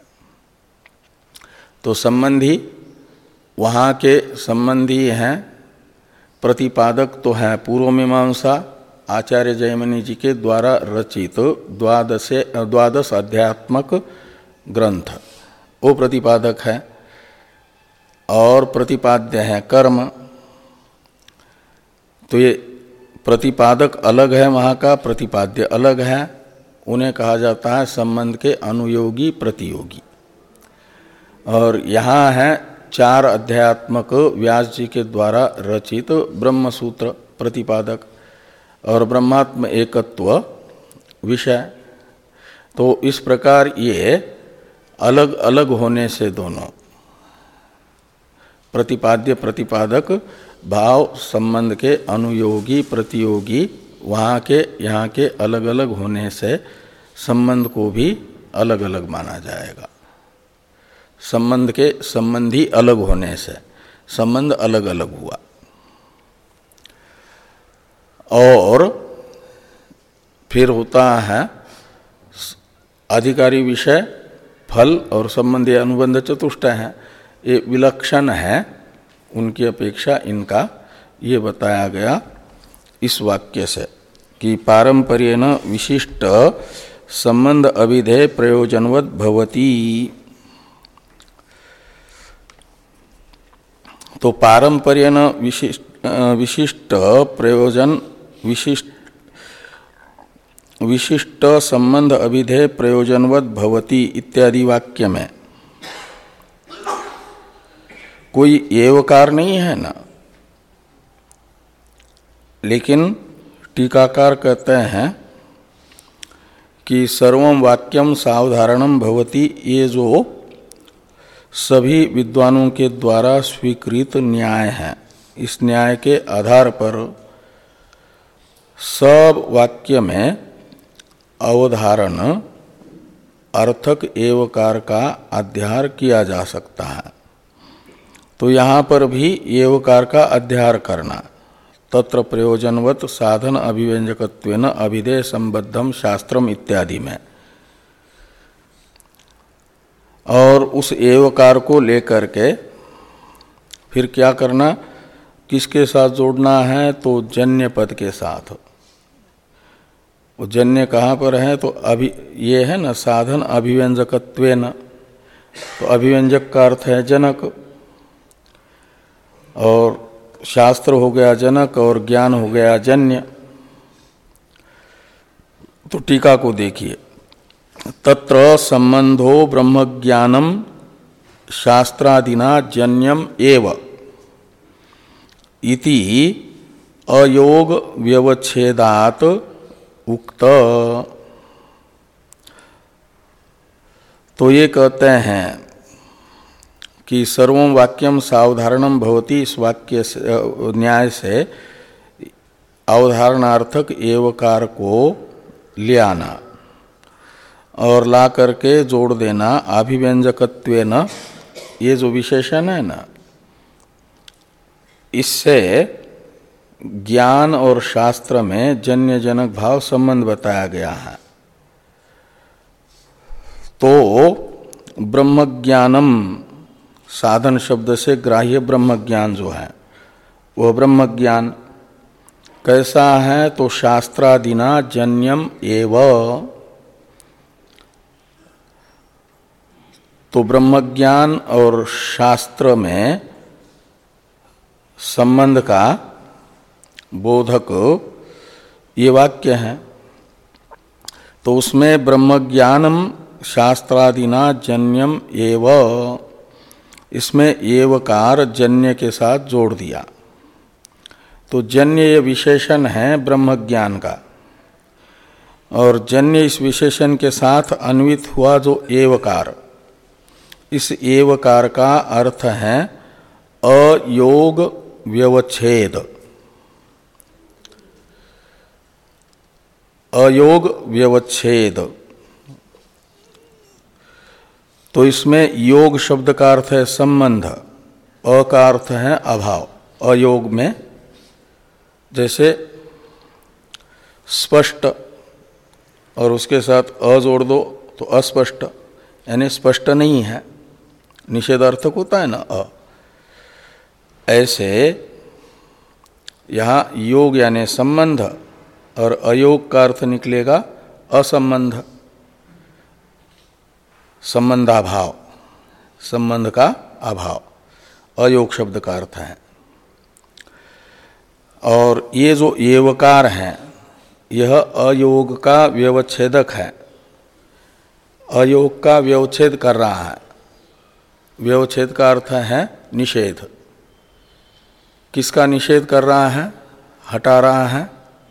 तो संबंधी वहाँ के संबंधी हैं, प्रतिपादक तो है पूर्व मीमांसा आचार्य जयमिनी जी के द्वारा रचित द्वादश द्वादश अध्यात्मक ग्रंथ, वो प्रतिपादक है, और प्रतिपाद्य है कर्म। तो ये प्रतिपादक अलग है, वहाँ का प्रतिपाद्य अलग है, उन्हें कहा जाता है संबंध के अनुयोगी प्रतियोगी। और यहाँ है चार अध्यात्मक व्यास जी के द्वारा रचित ब्रह्म सूत्र प्रतिपादक और ब्रह्मात्म एकत्व विषय। तो इस प्रकार ये अलग अलग होने से दोनों प्रतिपाद्य प्रतिपादक भाव संबंध के अनुयोगी प्रतियोगी वहाँ के यहाँ के अलग अलग होने से संबंध को भी अलग अलग माना जाएगा। संबंध के संबंधी अलग होने से संबंध अलग अलग हुआ। और फिर होता है अधिकारी विषय फल और संबंधी अनुबंध चतुष्टय है, ये विलक्षण है उनकी अपेक्षा इनका, ये बताया गया इस वाक्य से कि पारंपर्येण विशिष्ट संबंध अभिधेय प्रयोजनवत भवति। तो पारंपर्येण विशिष्ट विशिष्ट प्रयोजन विशिष्ट विशिष्ट संबंध अभिधेय प्रयोजनवत भवति इत्यादि वाक्य में कोई एवकार नहीं है ना, लेकिन टीकाकार कहते हैं कि सर्वं वाक्यम सावधारणम भवति, ये जो सभी विद्वानों के द्वारा स्वीकृत न्याय है, इस न्याय के आधार पर सब वाक्य में अवधारण अर्थक एवकार का अध्यार किया जा सकता है। तो यहाँ पर भी एवकार का अध्यार करना, तत्र प्रयोजनवत साधन अभिव्यंजकत्वेन अभिधेय संबद्धम शास्त्रम इत्यादि में, और उस एवकार को लेकर के फिर क्या करना, किसके साथ जोड़ना है, तो जन्य पद के साथ। वो जन्य कहाँ पर है, तो अभि ये है ना साधन अभिव्यंजकत्वेन, तो अभिव्यंजक का अर्थ है जनक, और शास्त्र हो गया जनक और ज्ञान हो गया जन्य। तो टीका को देखिए, तत्र संबंधो ब्रह्मज्ञानम शास्त्रादिना जन्यम एव इति अयोग व्यवच्छेदात उक्त। तो ये कहते हैं कि सर्वं वाक्यम सावधारणम भवति, इस वाक्य से न्याय से अवधारणार्थक एवकार को ले आना और ला करके जोड़ देना अभिव्यंजकत्वेन, ये जो विशेषण है ना, इससे ज्ञान और शास्त्र में जन्य जनक भाव संबंध बताया गया है। तो ब्रह्मज्ञानम साधन शब्द से ग्राह्य ब्रह्म ज्ञान जो है, वह ब्रह्म ज्ञान कैसा है, तो शास्त्रादिना जन्यम एव। तो ब्रह्म ज्ञान और शास्त्र में संबंध का बोधक ये वाक्य है। तो उसमें ब्रह्म ज्ञानम शास्त्रादिना जन्यम एव, इसमें एवकार जन्य के साथ जोड़ दिया। तो जन्य ये विशेषण है ब्रह्म ज्ञान का, और जन्य इस विशेषण के साथ अन्वित हुआ जो एवकार, इस एवकार का अर्थ है अयोग व्यवच्छेद। अयोग व्यवच्छेद, तो इसमें योग शब्द का अर्थ है संबंध, अ का अर्थ है अभाव। अयोग में जैसे स्पष्ट और उसके साथ अ जोड़ दो तो अस्पष्ट, यानी स्पष्ट नहीं है, निषेधार्थक होता है ना अ। ऐसे यहाँ योग यानी संबंध और अयोग का अर्थ निकलेगा असंबंध, संबंधाभाव, संबंध का अभाव, अयोग शब्द का अर्थ है। और ये जो एवकार है यह अयोग का व्यवच्छेदक है, अयोग का व्यवच्छेद कर रहा है। व्यवच्छेद का अर्थ है निषेध। किसका निषेध कर रहा है? हटा रहा है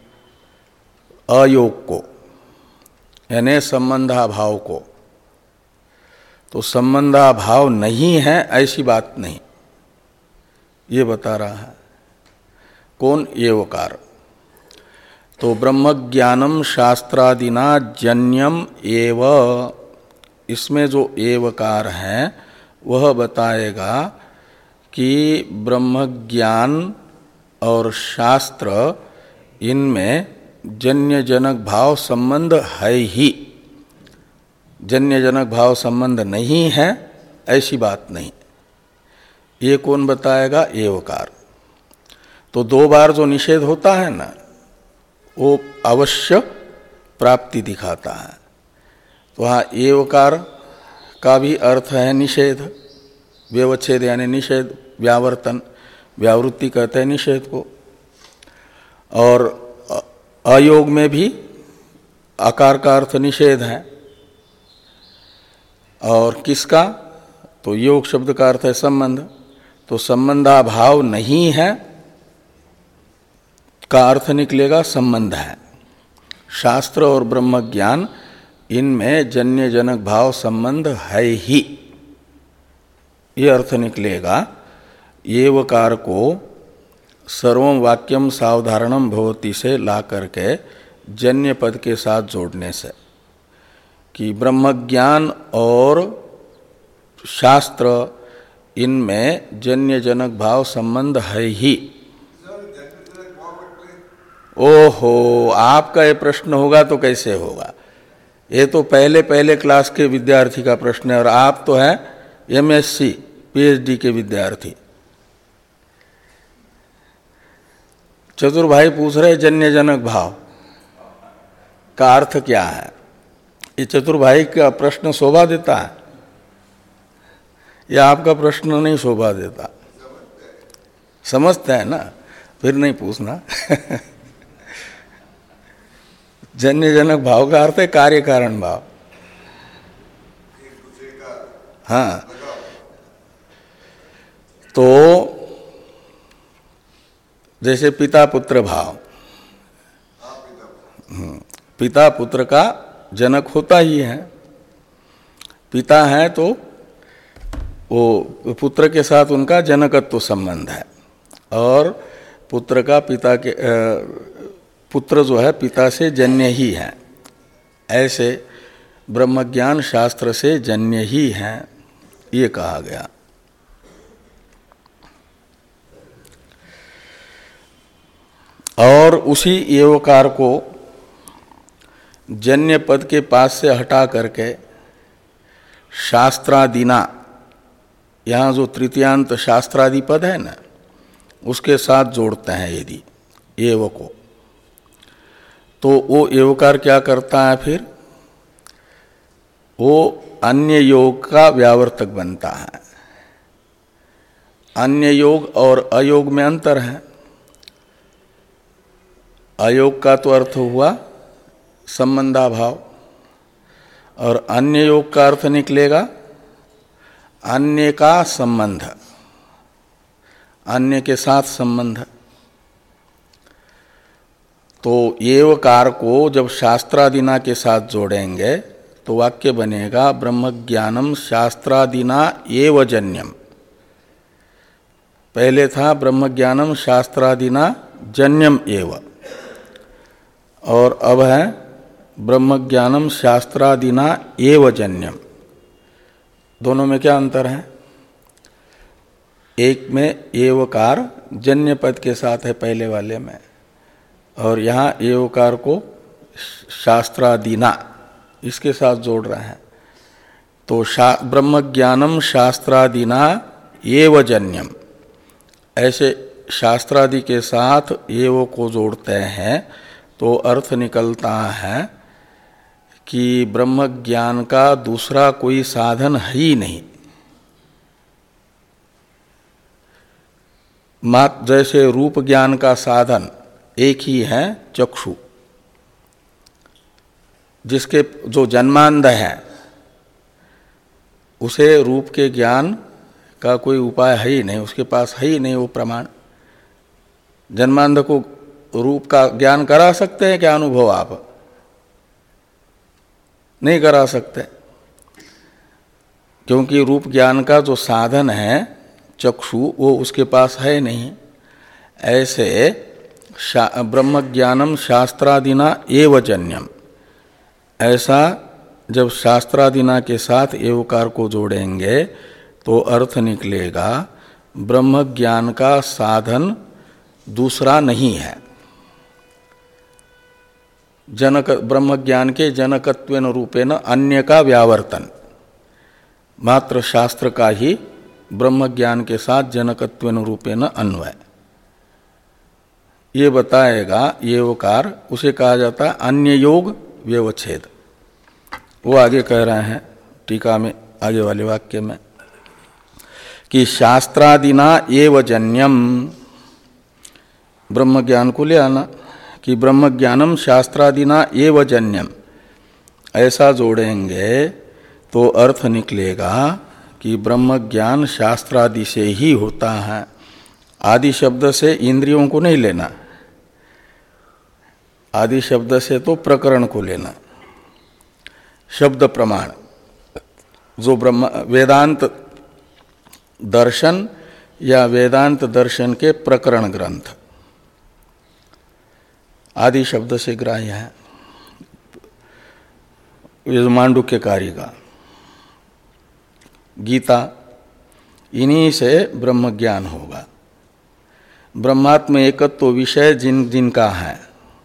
अयोग को, यानी संबंधाभाव को। तो संबंधाभाव नहीं है ऐसी बात नहीं, ये बता रहा है कौन? एवकार। तो ब्रह्म ज्ञानम शास्त्रादिना जन्यम एव, इसमें जो एवकार है वह बताएगा कि ब्रह्म ज्ञान और शास्त्र इनमें जन्य जनक भाव संबंध है ही, जन्य जनक भाव संबंध नहीं है ऐसी बात नहीं। ये कौन बताएगा? एवकार। तो दो बार जो निषेध होता है ना, वो अवश्य प्राप्ति दिखाता है। तो वहाँ एवकार का भी अर्थ है निषेध, व्यवच्छेद यानी निषेध, व्यावर्तन, व्यावृत्ति कहते हैं निषेध को। और अयोग में भी आकार का अर्थ निषेध है। और किसका? तो योग शब्द का अर्थ है संबंध। तो संबंधाभाव नहीं है का अर्थ निकलेगा संबंध है। शास्त्र और ब्रह्म ज्ञान इनमें जन्य जनक भाव संबंध है ही, ये अर्थ निकलेगा। एवकार को सर्वं वाक्यम सावधारणम भवति से ला करके जन्य पद के साथ जोड़ने से, कि ब्रह्म ज्ञान और शास्त्र इनमें जन्य जनक भाव संबंध है ही। ओहो, आपका ये प्रश्न होगा तो कैसे होगा? ये तो पहले पहले क्लास के विद्यार्थी का प्रश्न है, और आप तो हैं एमएससी पीएचडी के विद्यार्थी। चतुर भाई पूछ रहे जन्य जनक भाव का अर्थ क्या है। ये चतुर भाई का प्रश्न शोभा देता है या आपका प्रश्न नहीं शोभा देता? समझते हैं ना, फिर नहीं पूछना। जन्य जनक भाव का अर्थ है कार्य कारण भाव। हाँ, तो जैसे पिता पुत्र भाव, पिता पुत्र का जनक होता ही है। पिता है तो वो पुत्र के साथ उनका जनकत्व संबंध है, और पुत्र का पिता के पुत्र जो है पिता से जन्य ही है। ऐसे ब्रह्मज्ञान शास्त्र से जन्य ही है, ये कहा गया। और उसी एवकार को जन्य पद के पास से हटा करके शास्त्रादिना, यहाँ जो तृतीयांत शास्त्रादि पद है ना, उसके साथ जोड़ते हैं यदि एव को, तो वो एवकार क्या करता है? फिर वो अन्य योग का व्यावर्तक बनता है। अन्य योग और अयोग में अंतर है। अयोग का तो अर्थ हुआ संबंधाभाव, और अन्य योग का अर्थ निकलेगा अन्य का संबंध, अन्य के साथ संबंध। तो एवकार को जब शास्त्रादिना के साथ जोड़ेंगे तो वाक्य बनेगा ब्रह्मज्ञानम शास्त्रादिना एव जन्यम। पहले था ब्रह्मज्ञानम शास्त्रादिना जन्यम एव, और अब है ब्रह्मज्ञानम शास्त्रादिना एव जन्यम। दोनों में क्या अंतर है? एक में एवकार जन्य पद के साथ है पहले वाले में, और यहाँ एवकार को शास्त्रादिना इसके साथ जोड़ रहे हैं। तो शा ब्रह्मज्ञानम शास्त्रादिना एव जन्यम, ऐसे शास्त्रादि के साथ एव को जोड़ते हैं तो अर्थ निकलता है कि ब्रह्म ज्ञान का दूसरा कोई साधन है ही नहीं। मात जैसे रूप ज्ञान का साधन एक ही है चक्षु, जिसके जो जन्मांध है उसे रूप के ज्ञान का कोई उपाय है ही नहीं, उसके पास है ही नहीं वो प्रमाण। जन्मांध को रूप का ज्ञान करा सकते हैं क्या अनुभव? आप नहीं करा सकते, क्योंकि रूप ज्ञान का जो साधन है चक्षु वो उसके पास है नहीं। ऐसे ब्रह्म ज्ञानम शास्त्रादिना एव जन्यम, ऐसा जब शास्त्रादिना के साथ एवकार को जोड़ेंगे तो अर्थ निकलेगा ब्रह्म ज्ञान का साधन दूसरा नहीं है। जनक ब्रह्म ज्ञान के जनकत्वेन रूपेण अन्य का व्यावर्तन, मात्र शास्त्र का ही ब्रह्म ज्ञान के साथ जनकत्वेन रूपेण अन्वय, ये बताएगा एवकार। उसे कहा जाता है अन्य योग व्यवच्छेद। वो आगे कह रहे हैं टीका में आगे वाले वाक्य में कि शास्त्रादिना एव जन्यम, ब्रह्म ज्ञान को ले आना कि ब्रह्म ज्ञानम शास्त्रादिना एव जन्यम, ऐसा जोड़ेंगे तो अर्थ निकलेगा कि ब्रह्म ज्ञान शास्त्रादि से ही होता है। आदि शब्द से इंद्रियों को नहीं लेना, आदि शब्द से तो प्रकरण को लेना। शब्द प्रमाण जो ब्रह्म वेदांत दर्शन या वेदांत दर्शन के प्रकरण ग्रंथ आदि शब्द से ग्राह्य है। मांडुक्यकारी का गीता, इन्हीं से ब्रह्म ज्ञान होगा। ब्रह्मात्म एकत्व विषय जिन जिनका है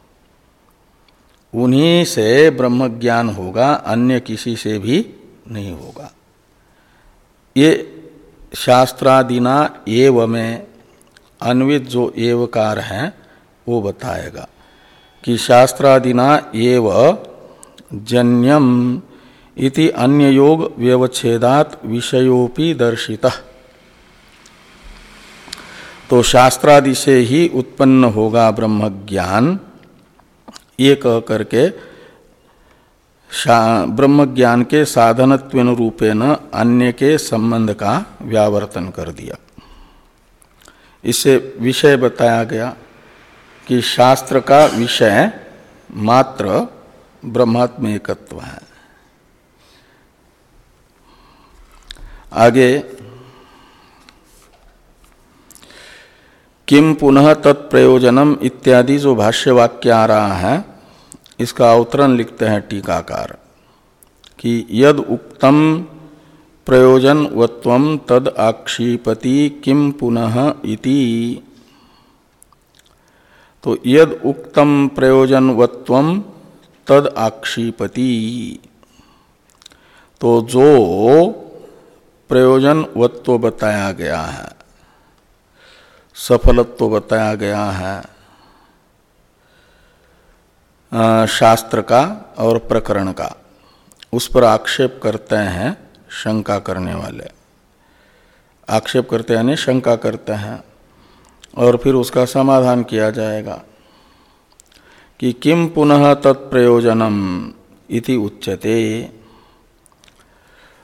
उन्हीं से ब्रह्म ज्ञान होगा, अन्य किसी से भी नहीं होगा। ये शास्त्रादिना एव में अन्वित जो एवकार हैं वो बताएगा कि शास्त्रादिना एव जन्यम इति अन्य योग व्यवच्छेदात विषयोपि दर्शितः। तो शास्त्रादि से ही उत्पन्न होगा ब्रह्म ज्ञान, ये कह करके ब्रह्म ज्ञान के साधनत्वेन रूपेण अन्य के संबंध का व्यावर्तन कर दिया। इससे विषय बताया गया कि शास्त्र का विषय मात्र ब्रह्मात्म एकत्व है। आगे किम पुनः तत्प्रयोजनम इत्यादि जो भाष्य वाक्य आ रहा है, इसका अवतरण लिखते हैं टीकाकार कि यद उक्तम प्रयोजनवत्वम तद आक्षिपति किम पुनः इति। तो यद उक्तम प्रयोजनवत्वम तद आक्षिपति, तो जो प्रयोजनवत्व बताया गया है, सफलत्व बताया गया है शास्त्र का और प्रकरण का, उस पर आक्षेप करते हैं शंका करने वाले। आक्षेप करते हैं शंका करते हैं, और फिर उसका समाधान किया जाएगा कि किम पुनः तत्प्रयोजनम इति उच्यते।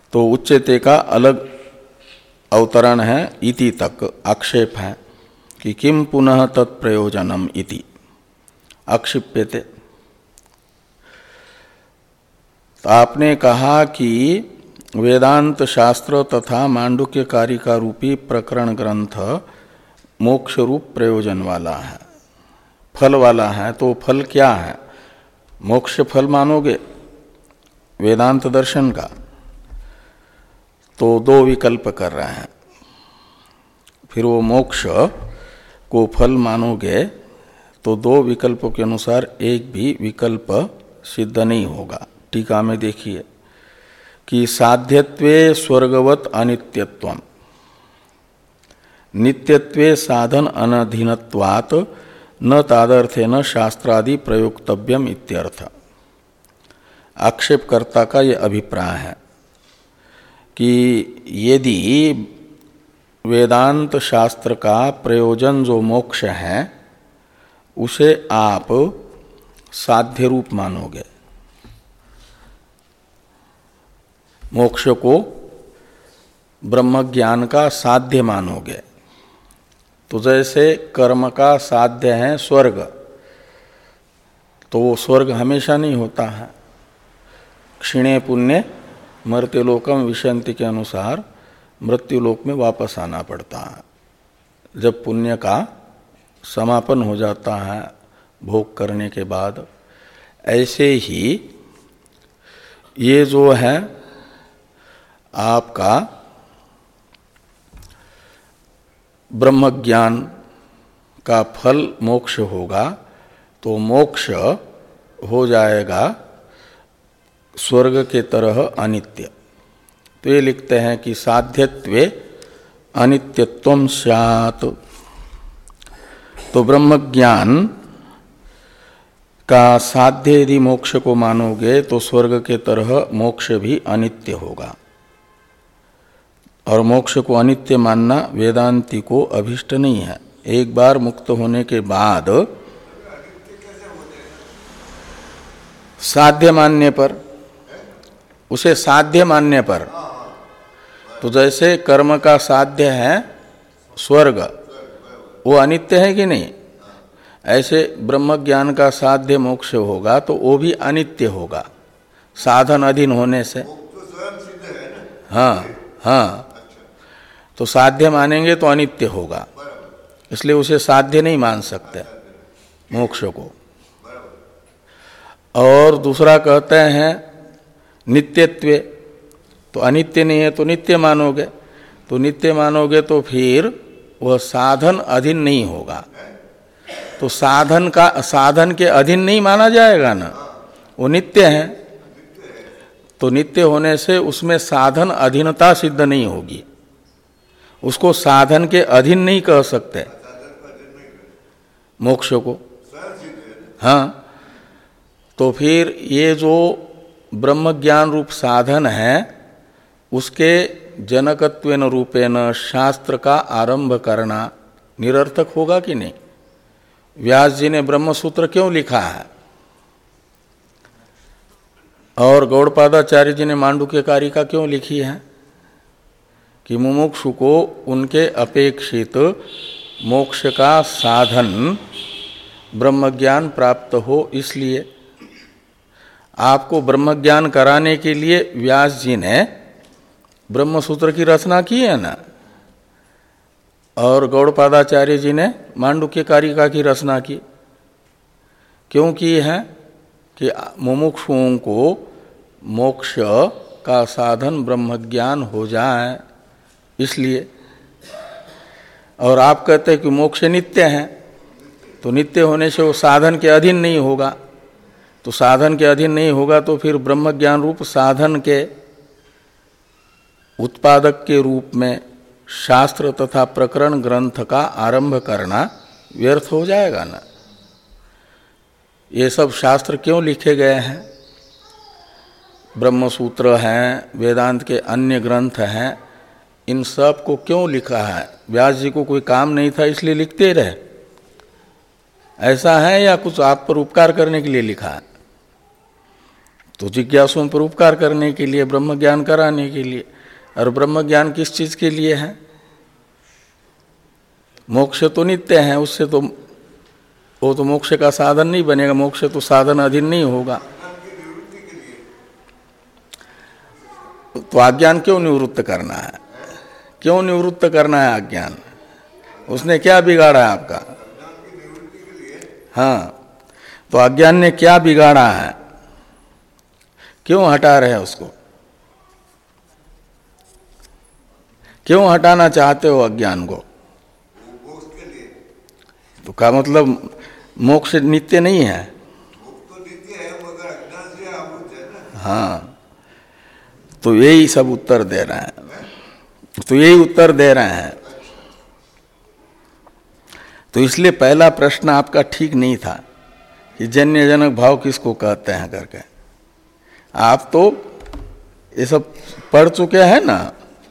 तो उच्यते का अलग अवतरण है, इति तक आक्षेप है कि किम पुनः तत्प्रयोजनम इति आक्षिप्यते। तो आपने कहा कि वेदांत शास्त्र तथा मांडुक्यकारिका का रूपी प्रकरण ग्रंथ मोक्ष रूप प्रयोजन वाला है, फल वाला है। तो फल क्या है? मोक्ष फल मानोगे वेदांत दर्शन का? तो दो विकल्प कर रहे हैं। फिर वो मोक्ष को फल मानोगे तो दो विकल्पों के अनुसार एक भी विकल्प सिद्ध नहीं होगा। टीका में देखिए कि साध्यत्वे स्वर्गवत अनित्यत्वम, नित्यत्वे साधन अनधीनत्वात् न तादर्थेन शास्त्रादि प्रयोक्तव्यम इत्यर्थ। आक्षेपकर्ता का ये अभिप्राय है कि यदि वेदांत शास्त्र का प्रयोजन जो मोक्ष है उसे आप साध्य रूप मानोगे, मोक्ष को ब्रह्म ज्ञान का साध्य मानोगे, तो जैसे कर्म का साध्य है स्वर्ग, तो वो स्वर्ग हमेशा नहीं होता है। क्षीणे पुण्य मर्त्य लोकम विशंति के अनुसार मृत्यु लोक में वापस आना पड़ता है। जब पुण्य का समापन हो जाता है भोग करने के बाद, ऐसे ही ये जो है आपका ब्रह्म ज्ञान का फल मोक्ष होगा, तो मोक्ष हो जाएगा स्वर्ग के तरह अनित्य। तो ये लिखते हैं कि साध्यत्वे अनित्यत्वम स्यात्। तो ब्रह्म ज्ञान का साध्य यदि मोक्ष को मानोगे तो स्वर्ग के तरह मोक्ष भी अनित्य होगा, और मोक्ष को अनित्य मानना वेदांती को अभिष्ट नहीं है। एक बार मुक्त होने के बाद साध्य मानने पर, उसे साध्य मानने पर, तो जैसे कर्म का साध्य है स्वर्ग, वो अनित्य है कि नहीं, ऐसे ब्रह्म ज्ञान का साध्य मोक्ष होगा तो वो भी अनित्य होगा साधन अधीन होने से। हाँ हाँ, तो साध्य मानेंगे तो अनित्य होगा, इसलिए उसे साध्य नहीं मान सकते मोक्ष को। और दूसरा कहते हैं नित्यत्वे, तो अनित्य नहीं है तो नित्य मानोगे, तो नित्य मानोगे तो फिर वह साधन अधीन नहीं होगा, तो साधन का साधन के अधीन नहीं माना जाएगा ना, वो नित्य है। तो नित्य होने से उसमें साधन अधीनता सिद्ध नहीं होगी, उसको साधन के अधीन नहीं कह सकते मोक्ष को। हाँ, तो फिर ये जो ब्रह्म ज्ञान रूप साधन है उसके जनकत्वेन रूपेण शास्त्र का आरंभ करना निरर्थक होगा कि नहीं? व्यास जी ने ब्रह्म सूत्र क्यों लिखा है और गौड़पादाचार्य जी ने मांडुक्यकारिका क्यों लिखी है? कि मुमुक्षु को उनके अपेक्षित मोक्ष का साधन ब्रह्म ज्ञान प्राप्त हो, इसलिए आपको ब्रह्म ज्ञान कराने के लिए व्यास जी ने ब्रह्म सूत्र की रचना की है ना, और गौड़पादाचार्य जी ने मांडुक्यकारिका की रचना की। क्यों की है? कि मुमुक्षुओं को मोक्ष का साधन ब्रह्म ज्ञान हो जाए, इसलिए। और आप कहते हैं कि मोक्ष नित्य है, तो नित्य होने से वो साधन के अधीन नहीं होगा, तो साधन के अधीन नहीं होगा तो फिर ब्रह्म ज्ञान रूप साधन के उत्पादक के रूप में शास्त्र तथा प्रकरण ग्रंथ का आरंभ करना व्यर्थ हो जाएगा ना। ये सब शास्त्र क्यों लिखे गए हैं? ब्रह्म सूत्र हैं, वेदांत के अन्य ग्रंथ हैं, इन सब को क्यों लिखा है? व्यास जी को कोई काम नहीं था इसलिए लिखते रहे, ऐसा है, या कुछ आप पर उपकार करने के लिए लिखा है? तो जिज्ञासुओं पर उपकार करने के लिए, ब्रह्म ज्ञान कराने के लिए। और ब्रह्म ज्ञान किस चीज के लिए है? मोक्ष तो नित्य है, उससे तो वो तो मोक्ष का साधन नहीं बनेगा, मोक्ष तो साधन अधीन नहीं होगा। तो अज्ञान क्यों निवृत्त करना है? क्यों निवृत्त करना है अज्ञान? उसने क्या बिगाड़ा है आपका? हाँ, तो अज्ञान ने क्या बिगाड़ा है? क्यों हटा रहे हैं उसको? क्यों हटाना चाहते हो अज्ञान को? तो का मतलब मोक्ष नित्य नहीं है? हाँ, तो यही सब उत्तर दे रहे हैं। तो यही उत्तर दे रहे हैं। तो इसलिए पहला प्रश्न आपका ठीक नहीं था कि जन्य जनक भाव किसको कहते हैं करके। आप तो ये सब पढ़ चुके हैं ना।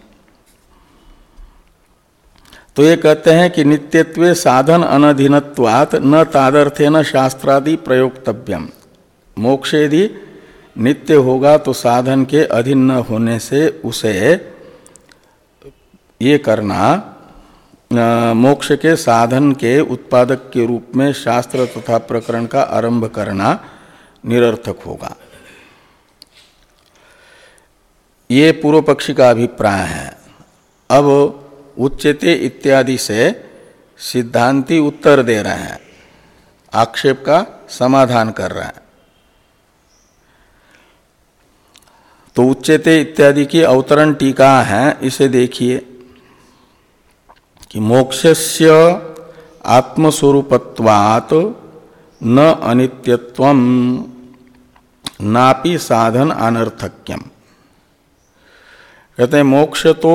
तो ये कहते हैं कि नित्यत्वे साधन अनधीनत्वात् न तादर्थेन शास्त्रादि प्रयोक्तव्यम। मोक्ष यदि नित्य होगा तो साधन के अधीन न होने से उसे ये करना, मोक्ष के साधन के उत्पादक के रूप में शास्त्र तथा प्रकरण का आरंभ करना निरर्थक होगा। ये पूर्व पक्षी का अभिप्राय है। अब उच्यते इत्यादि से सिद्धांती उत्तर दे रहे हैं, आक्षेप का समाधान कर रहे हैं। तो उच्यते इत्यादि की अवतरण टीका है, इसे देखिए कि मोक्षस्य आत्मस्वरूपत्वात् न अनित्यत्वम नापि साधन अनर्थक्यम। कहते हैं मोक्ष तो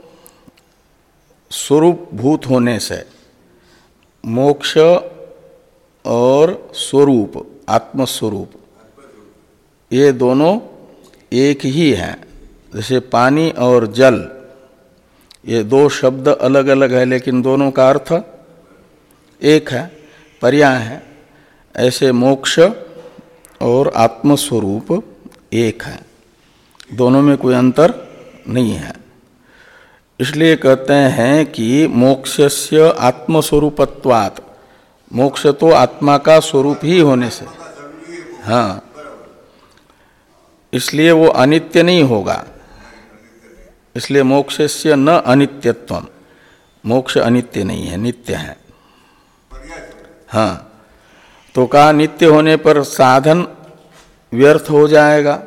स्वरूप भूत होने से, मोक्ष और स्वरूप आत्मस्वरूप ये दोनों एक ही हैं। जैसे पानी और जल, ये दो शब्द अलग अलग है लेकिन दोनों का अर्थ एक है, पर्याय है। ऐसे मोक्ष और आत्मस्वरूप एक है, दोनों में कोई अंतर नहीं है। इसलिए कहते हैं कि मोक्षस्य आत्मस्वरूपत्वात्, मोक्ष तो आत्मा का स्वरूप ही होने से, हाँ, इसलिए वो अनित्य नहीं होगा। इसलिए मोक्षस्य न अनित्यत्वम, मोक्ष अनित्य नहीं है, नित्य है। हाँ, तो कहा नित्य होने पर साधन व्यर्थ हो जाएगा।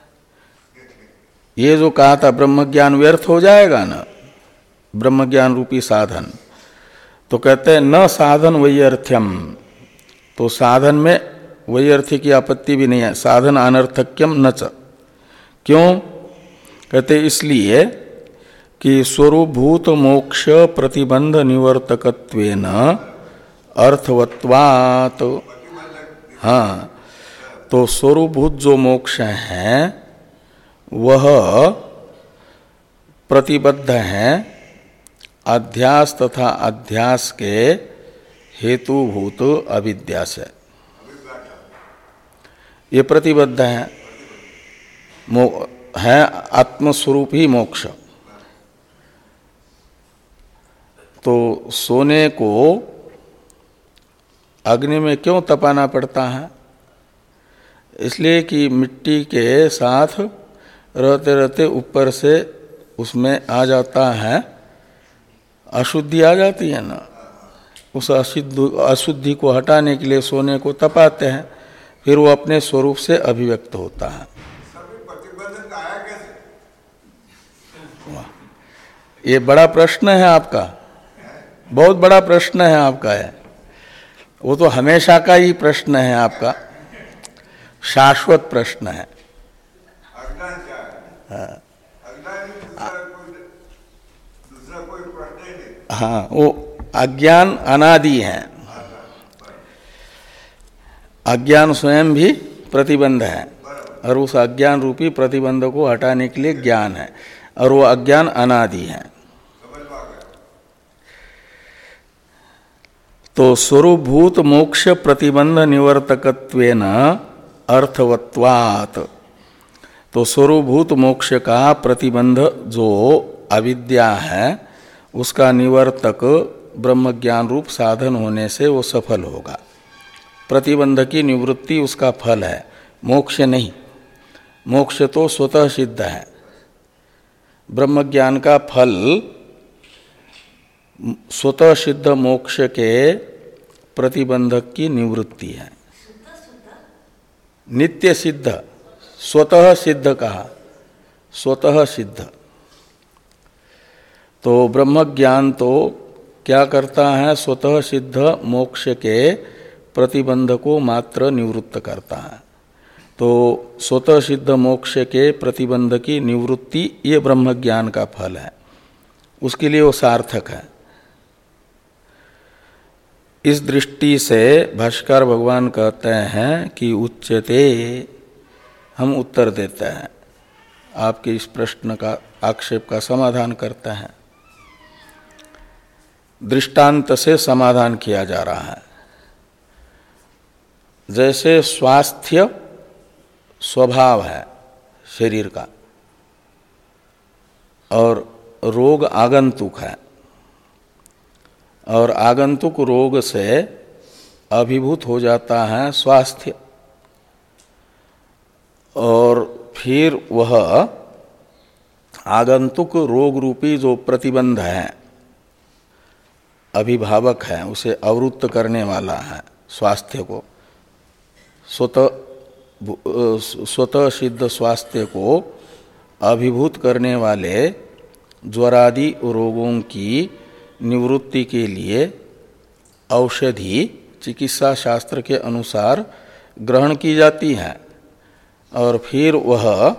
ये जो कहा था ब्रह्म ज्ञान व्यर्थ हो जाएगा ना, ब्रह्म ज्ञान रूपी साधन। तो कहते हैं न साधन वैयर्थ्यम, तो साधन में वैयर्थ्य की आपत्ति भी नहीं है। साधन अनर्थक्यम न च, क्यों? कहते इसलिए कि स्वरूपभूत मोक्ष प्रतिबंध निवर्तकत्वेन अर्थवत्वात्। हाँ, तो स्वरूपभूत जो मोक्ष है वह प्रतिबद्ध है अध्यास तथा अध्यास के हेतुभूत अविद्या से। ये प्रतिबद्ध है, है आत्मस्वरूप ही मोक्ष। तो सोने को अग्नि में क्यों तपाना पड़ता है? इसलिए कि मिट्टी के साथ रहते रहते ऊपर से उसमें आ जाता है, अशुद्धि आ जाती है ना। उस अशुद्धि अशुद्धि को हटाने के लिए सोने को तपाते हैं, फिर वो अपने स्वरूप से अभिव्यक्त होता है। ये बड़ा प्रश्न है आपका, बहुत बड़ा प्रश्न है आपका है। वो तो हमेशा का ही प्रश्न है आपका, शाश्वत प्रश्न है। हाँ, हाँ, वो अज्ञान अनादि है। अज्ञान स्वयं भी प्रतिबंध है और उस अज्ञान रूपी प्रतिबंध को हटाने के लिए ज्ञान है, और वो अज्ञान अनादि है। तो स्वरूपभूत मोक्ष प्रतिबंध निवर्तकत्वेन अर्थवत्वात्, तो स्वरूभूत मोक्ष का प्रतिबंध जो अविद्या है उसका निवर्तक ब्रह्मज्ञान रूप साधन होने से वो सफल होगा। प्रतिबंध की निवृत्ति उसका फल है, मोक्ष नहीं। मोक्ष तो स्वतः सिद्ध है। ब्रह्मज्ञान का फल स्वतः सिद्ध मोक्ष के प्रतिबंधक की निवृत्ति है। नित्य सिद्ध, स्वतः सिद्ध कहा, स्वतः सिद्ध। तो ब्रह्मज्ञान तो क्या करता है, स्वतः सिद्ध मोक्ष के प्रतिबंध को मात्र निवृत्त करता है। तो स्वतः सिद्ध मोक्ष के प्रतिबंध की निवृत्ति ये ब्रह्मज्ञान का फल है, उसके लिए वो सार्थक है। इस दृष्टि से भाष्यकार भगवान कहते हैं कि उच्यते, हम उत्तर देते हैं, आपके इस प्रश्न का आक्षेप का समाधान करते हैं। दृष्टांत से समाधान किया जा रहा है। जैसे स्वास्थ्य स्वभाव है शरीर का और रोग आगंतुक है, और आगंतुक रोग से अभिभूत हो जाता है स्वास्थ्य, और फिर वह आगंतुक रोग रूपी जो प्रतिबंध है, अभिभावक है, उसे अवरुद्ध करने वाला है स्वास्थ्य को, स्वतः स्वतः सिद्ध स्वास्थ्य को अभिभूत करने वाले ज्वरादि रोगों की निवृत्ति के लिए औषधि चिकित्सा शास्त्र के अनुसार ग्रहण की जाती है, और फिर वह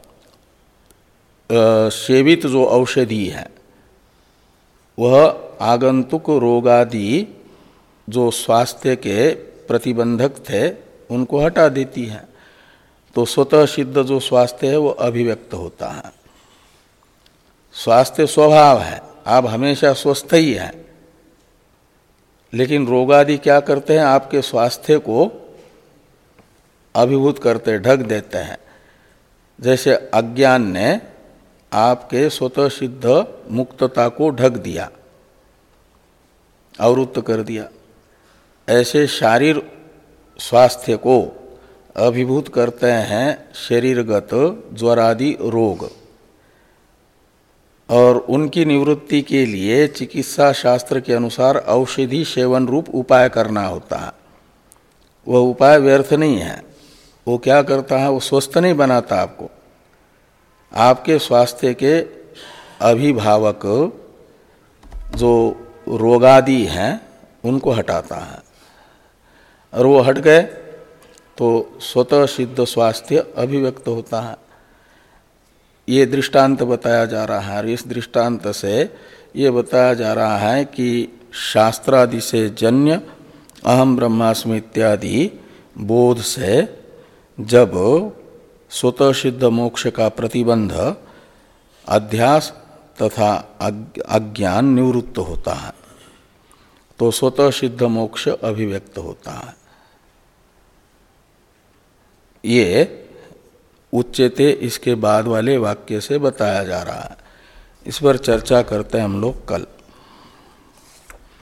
सेवित जो औषधि है वह आगंतुक रोगादि जो स्वास्थ्य के प्रतिबंधक थे उनको हटा देती है। तो स्वतः सिद्ध जो स्वास्थ्य है वो अभिव्यक्त होता है। स्वास्थ्य स्वभाव है, आप हमेशा स्वस्थ ही हैं, लेकिन रोगादि क्या करते हैं, आपके स्वास्थ्य को अभिभूत करते, ढक देते हैं। जैसे अज्ञान ने आपके स्वतः सिद्ध मुक्तता को ढक दिया, अवरुद्ध कर दिया, ऐसे शारीर स्वास्थ्य को अभिभूत करते हैं शरीरगत ज्वरादि रोग, और उनकी निवृत्ति के लिए चिकित्सा शास्त्र के अनुसार औषधि सेवन रूप उपाय करना होता है। वह उपाय व्यर्थ नहीं है। वो क्या करता है, वो स्वस्थ नहीं बनाता आपको, आपके स्वास्थ्य के अभिभावक जो रोगादि हैं उनको हटाता है, और वो हट गए तो स्वतः सिद्ध स्वास्थ्य अभिव्यक्त होता है। ये दृष्टांत बताया जा रहा है, और इस दृष्टांत से ये बताया जा रहा है कि शास्त्रादि से जन्य अहम ब्रह्मास्मि इत्यादि बोध से जब स्वतः सिद्ध मोक्ष का प्रतिबंध अध्यास तथा अज्ञान निवृत्त होता है, तो स्वतः सिद्ध मोक्ष अभिव्यक्त होता है। ये उच्यते इसके बाद वाले वाक्य से बताया जा रहा है। इस पर चर्चा करते हैं हम लोग कल।